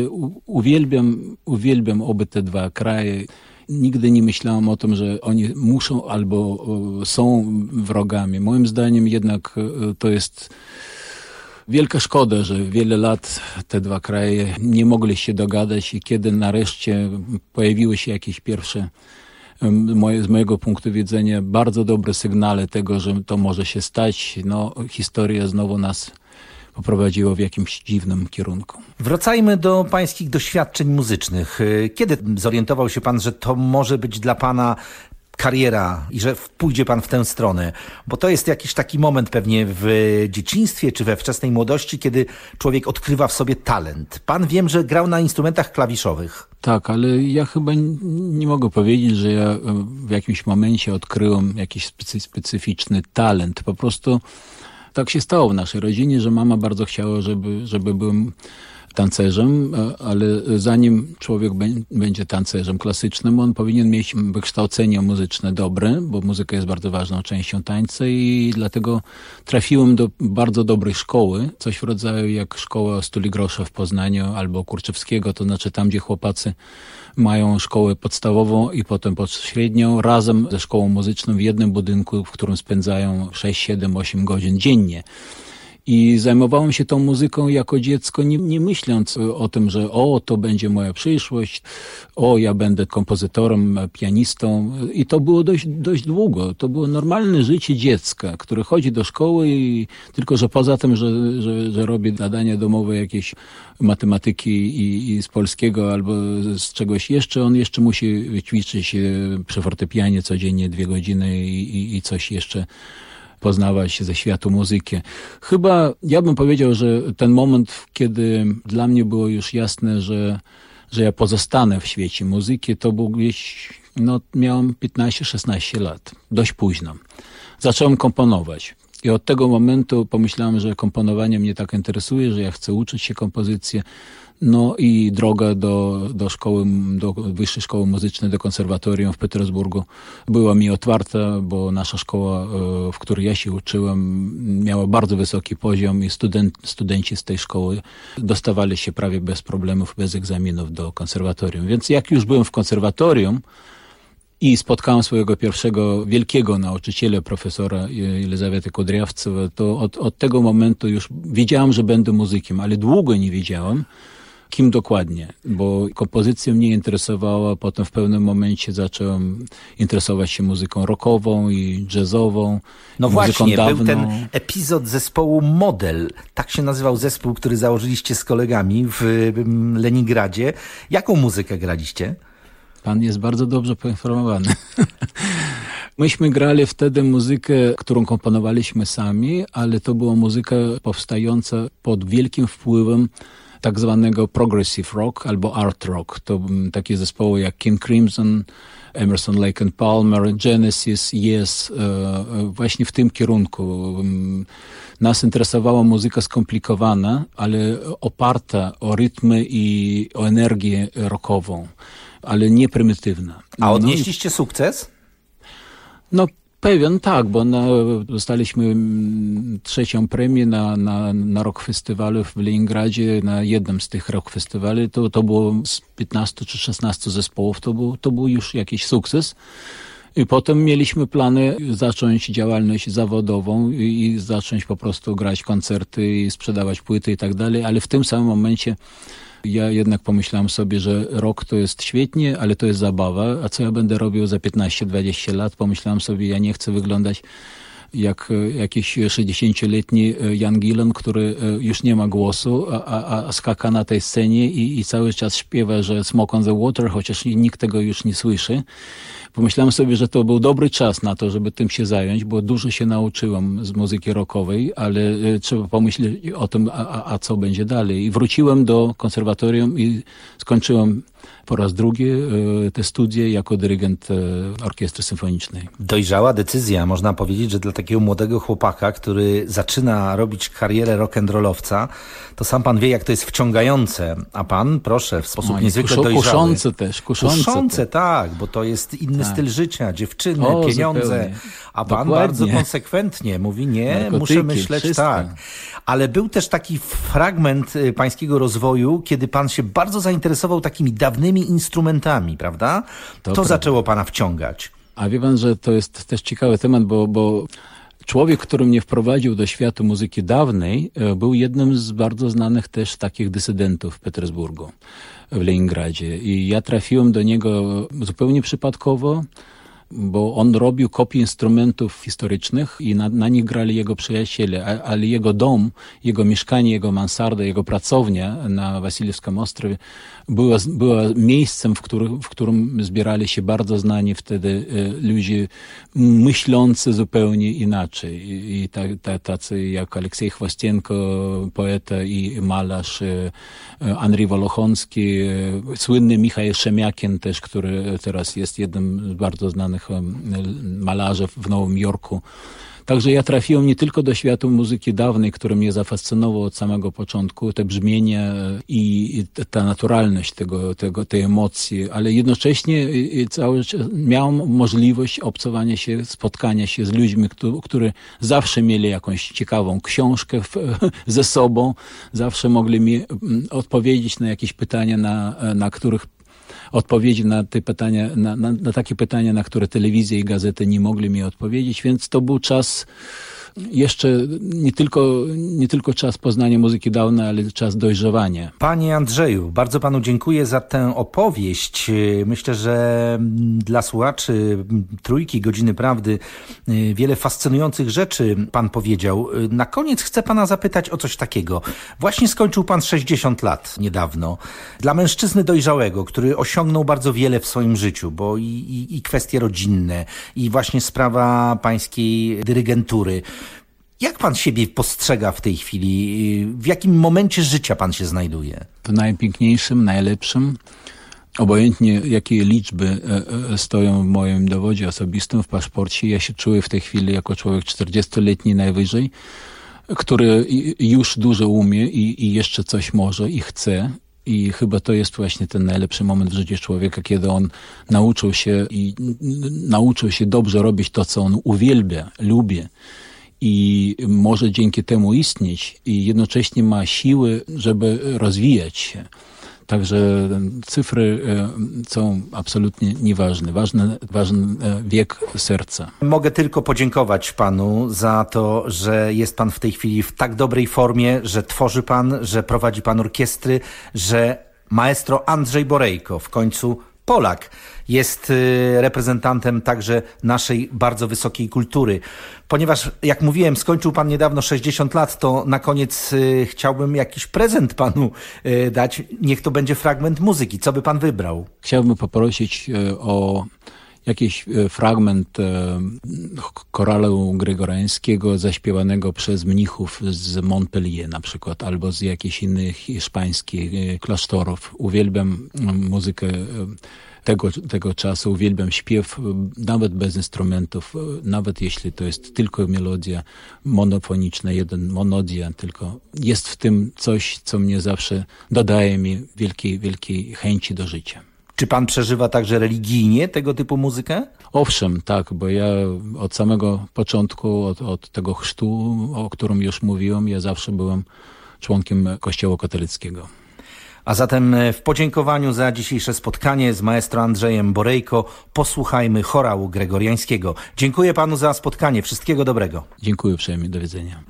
uwielbiam oba te dwa kraje. Nigdy nie myślałem o tym, że oni muszą albo są wrogami. Moim zdaniem jednak to jest wielka szkoda, że wiele lat te dwa kraje nie mogli się dogadać i kiedy nareszcie pojawiły się jakieś pierwsze, z mojego punktu widzenia, bardzo dobre sygnały tego, że to może się stać, no historia znowu nas poprowadziła w jakimś dziwnym kierunku. Wracajmy do pańskich doświadczeń muzycznych. Kiedy zorientował się pan, że to może być dla pana kariera i że pójdzie pan w tę stronę? Bo to jest jakiś taki moment pewnie w dzieciństwie czy we wczesnej młodości, kiedy człowiek odkrywa w sobie talent. Pan, wiem, że grał na instrumentach klawiszowych. Tak, ale ja chyba nie mogę powiedzieć, że ja w jakimś momencie odkryłem jakiś specyficzny talent. Po prostu tak się stało w naszej rodzinie, że mama bardzo chciała, żeby byłem tancerzem, ale zanim człowiek będzie tancerzem klasycznym, on powinien mieć wykształcenie muzyczne dobre, bo muzyka jest bardzo ważną częścią tańca i dlatego trafiłem do bardzo dobrej szkoły, coś w rodzaju jak szkoła Stuligrosza w Poznaniu albo Kurczewskiego, to znaczy tam, gdzie chłopacy mają szkołę podstawową i potem średnią razem ze szkołą muzyczną w jednym budynku, w którym spędzają 6, 7, 8 godzin dziennie. I zajmowałem się tą muzyką jako dziecko, nie myśląc o tym, że to będzie moja przyszłość, ja będę kompozytorem, pianistą. I to było dość długo. To było normalne życie dziecka, które chodzi do szkoły i tylko, że poza tym, że robi zadania domowe jakieś matematyki i z polskiego albo z czegoś jeszcze, on jeszcze musi ćwiczyć przy fortepianie codziennie 2 godziny i coś jeszcze poznawać ze światu muzyki. Chyba ja bym powiedział, że ten moment, kiedy dla mnie było już jasne, że ja pozostanę w świecie muzyki, to był gdzieś, miałem 15-16 lat. Dość późno. Zacząłem komponować. I od tego momentu pomyślałem, że komponowanie mnie tak interesuje, że ja chcę uczyć się kompozycji. No i droga do szkoły, do Wyższej Szkoły Muzycznej, do konserwatorium w Petersburgu była mi otwarta, bo nasza szkoła, w której ja się uczyłem, miała bardzo wysoki poziom i studenci z tej szkoły dostawali się prawie bez problemów, bez egzaminów do konserwatorium. Więc jak już byłem w konserwatorium i spotkałem swojego pierwszego wielkiego nauczyciela, profesora Jelizawety Kudriawcewa, to od tego momentu już wiedziałem, że będę muzykiem, ale długo nie wiedziałem, kim dokładnie, bo kompozycja mnie interesowała, potem w pewnym momencie zacząłem interesować się muzyką rockową i jazzową. No właśnie, dawną. Był ten epizod zespołu Model, tak się nazywał zespół, który założyliście z kolegami w Leningradzie. Jaką muzykę graliście? Pan jest bardzo dobrze poinformowany. Myśmy grali wtedy muzykę, którą komponowaliśmy sami, ale to była muzyka powstająca pod wielkim wpływem tak zwanego progressive rock albo art rock. To takie zespoły jak King Crimson, Emerson, Lake and Palmer, Genesis, Yes, właśnie w tym kierunku. Nas interesowała muzyka skomplikowana, ale oparta o rytmy i o energię rockową, ale nie prymitywna. A odnieśliście sukces? No pewien tak, bo dostaliśmy 3. premię na rock festiwalu w Leningradzie, na jednym z tych rock festiwali. To było z 15 czy 16 zespołów, to był już jakiś sukces. I potem mieliśmy plany zacząć działalność zawodową i zacząć po prostu grać koncerty i sprzedawać płyty i tak dalej, ale w tym samym momencie ja jednak pomyślałem sobie, że rok to jest świetnie, ale to jest zabawa, a co ja będę robił za 15-20 lat? Pomyślałem sobie, ja nie chcę wyglądać jak jakiś 60-letni Jan Gillan, który już nie ma głosu, a skaka na tej scenie i cały czas śpiewa, że Smoke on the Water, chociaż nikt tego już nie słyszy. Pomyślałem sobie, że to był dobry czas na to, żeby tym się zająć, bo dużo się nauczyłem z muzyki rockowej, ale trzeba pomyśleć o tym, a co będzie dalej. I wróciłem do konserwatorium i skończyłem po raz drugi te studie jako dyrygent orkiestry symfonicznej. Dojrzała decyzja, można powiedzieć, że dla takiego młodego chłopaka, który zaczyna robić karierę rock'n'rollowca, to sam pan wie, jak to jest wciągające. A pan, proszę, w sposób niezwykle dojrzały. Kuszące też. Kuszące, tak, bo to jest inny styl życia, dziewczyny, pieniądze. Zupełnie. A pan Dokładnie. bardzo konsekwentnie mówi, nie, narkotyki, muszę myśleć wszystko. tak. Ale był też taki fragment pańskiego rozwoju, kiedy pan się bardzo zainteresował takimi dawnymi instrumentami, prawda? To zaczęło pana wciągać. A wie pan, że to jest też ciekawy temat, bo człowiek, który mnie wprowadził do świata muzyki dawnej, był jednym z bardzo znanych też takich dysydentów w Petersburgu, w Leningradzie. I ja trafiłem do niego zupełnie przypadkowo, bo on robił kopie instrumentów historycznych i na nich grali jego przyjaciele, ale jego dom, jego mieszkanie, jego mansarda, jego pracownia na Wasiljewskim Ostrowie była miejscem, w którym zbierali się bardzo znani wtedy ludzie myślący zupełnie inaczej. I tacy jak Aleksiej Chwostienko, poeta i malarz, Andrzej Wolochonski, słynny Michał Szemiakin też, który teraz jest jednym z bardzo znanych malarzy w Nowym Jorku. Także ja trafiłem nie tylko do świata muzyki dawnej, który mnie zafascynował od samego początku, te brzmienia i ta naturalność tej emocji, ale jednocześnie cały czas miałem możliwość obcowania się, spotkania się z ludźmi, którzy zawsze mieli jakąś ciekawą książkę ze sobą, zawsze mogli mi odpowiedzieć na jakieś pytania, na których odpowiedzi na te pytania, na takie pytania, na które telewizja i gazety nie mogli mi odpowiedzieć, więc to był czas jeszcze nie tylko czas poznania muzyki dawnej, ale czas dojrzewania. Panie Andrzeju, bardzo panu dziękuję za tę opowieść. Myślę, że dla słuchaczy Trójki, Godziny Prawdy wiele fascynujących rzeczy pan powiedział. Na koniec chcę pana zapytać o coś takiego. Właśnie skończył pan 60 lat niedawno. Dla mężczyzny dojrzałego, który osiągnął bardzo wiele w swoim życiu, bo i kwestie rodzinne, i właśnie sprawa pańskiej dyrygentury. Jak pan siebie postrzega w tej chwili? W jakim momencie życia pan się znajduje? W najpiękniejszym, najlepszym. Obojętnie jakie liczby stoją w moim dowodzie osobistym, w paszporcie, ja się czuję w tej chwili jako człowiek 40-letni najwyżej, który już dużo umie i jeszcze coś może i chce. I chyba to jest właśnie ten najlepszy moment w życiu człowieka, kiedy on nauczył się dobrze robić to, co on uwielbia, lubi. I może dzięki temu istnieć i jednocześnie ma siły, żeby rozwijać się. Także cyfry są absolutnie nieważne. Ważny wiek serca. Mogę tylko podziękować panu za to, że jest pan w tej chwili w tak dobrej formie, że tworzy pan, że prowadzi pan orkiestry, że maestro Andrzej Borejko, w końcu Polak, jest reprezentantem także naszej bardzo wysokiej kultury. Ponieważ, jak mówiłem, skończył pan niedawno 60 lat, to na koniec chciałbym jakiś prezent panu dać. Niech to będzie fragment muzyki. Co by pan wybrał? Chciałbym poprosić o jakiś fragment choralu gregoriańskiego zaśpiewanego przez mnichów z Montpellier na przykład, albo z jakichś innych hiszpańskich klasztorów. Uwielbiam muzykę tego czasu, uwielbiam śpiew, nawet bez instrumentów, nawet jeśli to jest tylko melodia monofoniczna, monodia, tylko jest w tym coś, co mnie zawsze dodaje mi wielkiej chęci do życia. Czy pan przeżywa także religijnie tego typu muzykę? Owszem, tak, bo ja od samego początku, od tego chrztu, o którym już mówiłem, ja zawsze byłem członkiem Kościoła katolickiego. A zatem w podziękowaniu za dzisiejsze spotkanie z maestro Andrzejem Borejko posłuchajmy chorału gregoriańskiego. Dziękuję panu za spotkanie. Wszystkiego dobrego. Dziękuję uprzejmie. Do widzenia.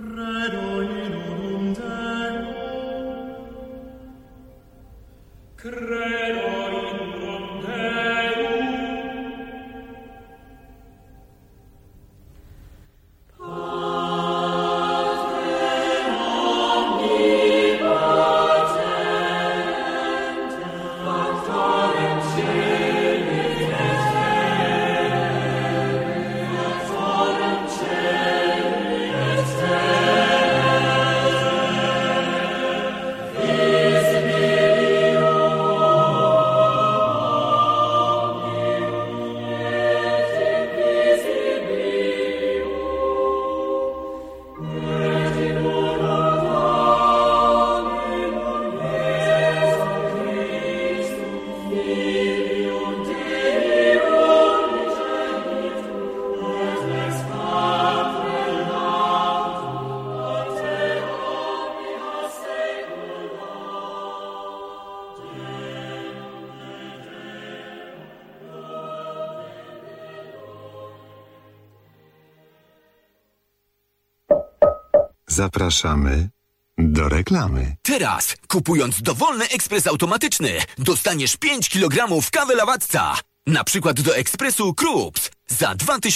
Zapraszamy do reklamy. Teraz, kupując dowolny ekspres automatyczny, dostaniesz 5 kg kawy Lawatca. Na przykład do ekspresu Krups za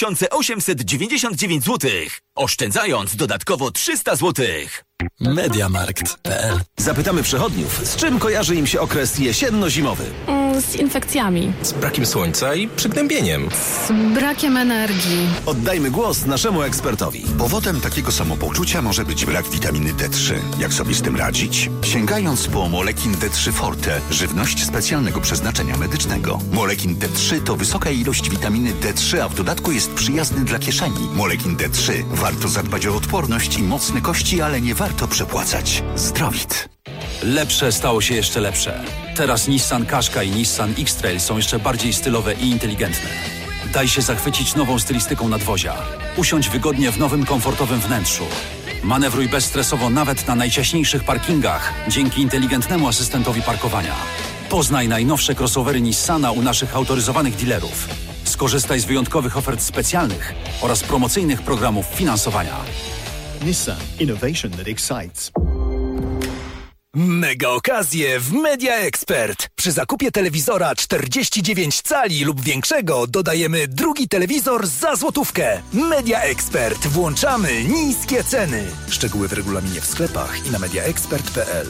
2899 zł. Oszczędzając dodatkowo 300 zł. Mediamarkt.pl. Zapytamy przechodniów, z czym kojarzy im się okres jesienno-zimowy. Z infekcjami. Z brakiem słońca i przygnębieniem. Z brakiem energii. Oddajmy głos naszemu ekspertowi. Powodem takiego samopoczucia może być brak witaminy D3. Jak sobie z tym radzić? Sięgając po Molekin D3 Forte, żywność specjalnego przeznaczenia medycznego. Molekin D3 to wysoka ilość witaminy D3, a w dodatku jest przyjazny dla kieszeni. Molekin D3. Warto zadbać o odporność i mocne kości, ale nie warto przepłacać. Zdrowit. Lepsze stało się jeszcze lepsze. Teraz Nissan Qashqai i Nissan X-Trail są jeszcze bardziej stylowe i inteligentne. Daj się zachwycić nową stylistyką nadwozia. Usiądź wygodnie w nowym, komfortowym wnętrzu. Manewruj bezstresowo nawet na najciaśniejszych parkingach dzięki inteligentnemu asystentowi parkowania. Poznaj najnowsze crossovery Nissana u naszych autoryzowanych dealerów. Skorzystaj z wyjątkowych ofert specjalnych oraz promocyjnych programów finansowania. Nissan. Innovation that excites. Mega okazje w Media Expert. Przy zakupie telewizora 49 cali lub większego dodajemy drugi telewizor za złotówkę. Media Expert. Włączamy niskie ceny. Szczegóły w regulaminie w sklepach i na mediaexpert.pl.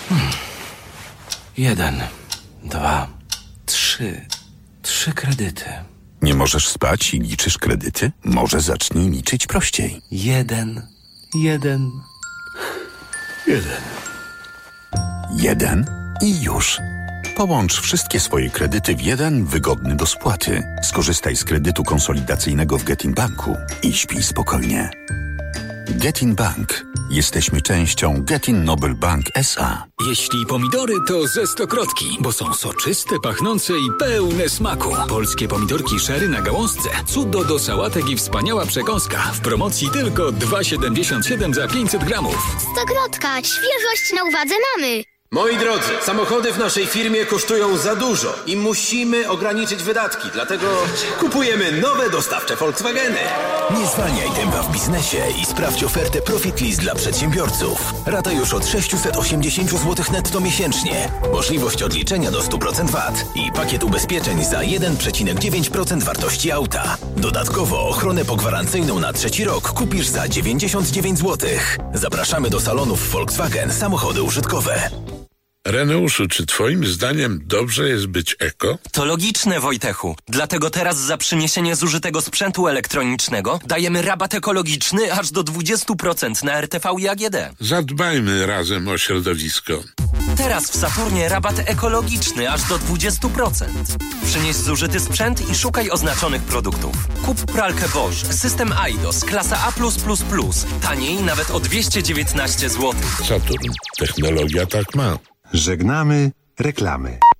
1, 2, 3. 3 kredyty. Nie możesz spać i liczysz kredyty? Może zacznij liczyć prościej. 1. 1 i już. Połącz wszystkie swoje kredyty w jeden wygodny do spłaty. Skorzystaj z kredytu konsolidacyjnego w Getin Banku i śpij spokojnie. Getin Bank. Jesteśmy częścią Getin Noble Bank S.A. Jeśli pomidory, to ze Stokrotki, bo są soczyste, pachnące i pełne smaku. Polskie pomidorki sherry na gałązce. Cudo do sałatek i wspaniała przekąska. W promocji tylko 2,77 za 500 gramów. Stokrotka, świeżość na uwadze mamy. Moi drodzy, samochody w naszej firmie kosztują za dużo i musimy ograniczyć wydatki, dlatego kupujemy nowe dostawcze Volkswageny. Nie zwalniaj tempa w biznesie i sprawdź ofertę Profit List dla przedsiębiorców. Rata już od 680 zł netto miesięcznie. Możliwość odliczenia do 100% VAT i pakiet ubezpieczeń za 1,9% wartości auta. Dodatkowo ochronę pogwarancyjną na 3. rok kupisz za 99 zł. Zapraszamy do salonów Volkswagen Samochody Użytkowe. Reneuszu, czy twoim zdaniem dobrze jest być eko? To logiczne, Wojtechu. Dlatego teraz za przyniesienie zużytego sprzętu elektronicznego dajemy rabat ekologiczny aż do 20% na RTV i AGD. Zadbajmy razem o środowisko. Teraz w Saturnie rabat ekologiczny aż do 20%. Przynieś zużyty sprzęt i szukaj oznaczonych produktów. Kup pralkę Bosch, system Eidos, klasa A+++. Taniej nawet o 219 zł. Saturn. Technologia tak ma. Żegnamy reklamy.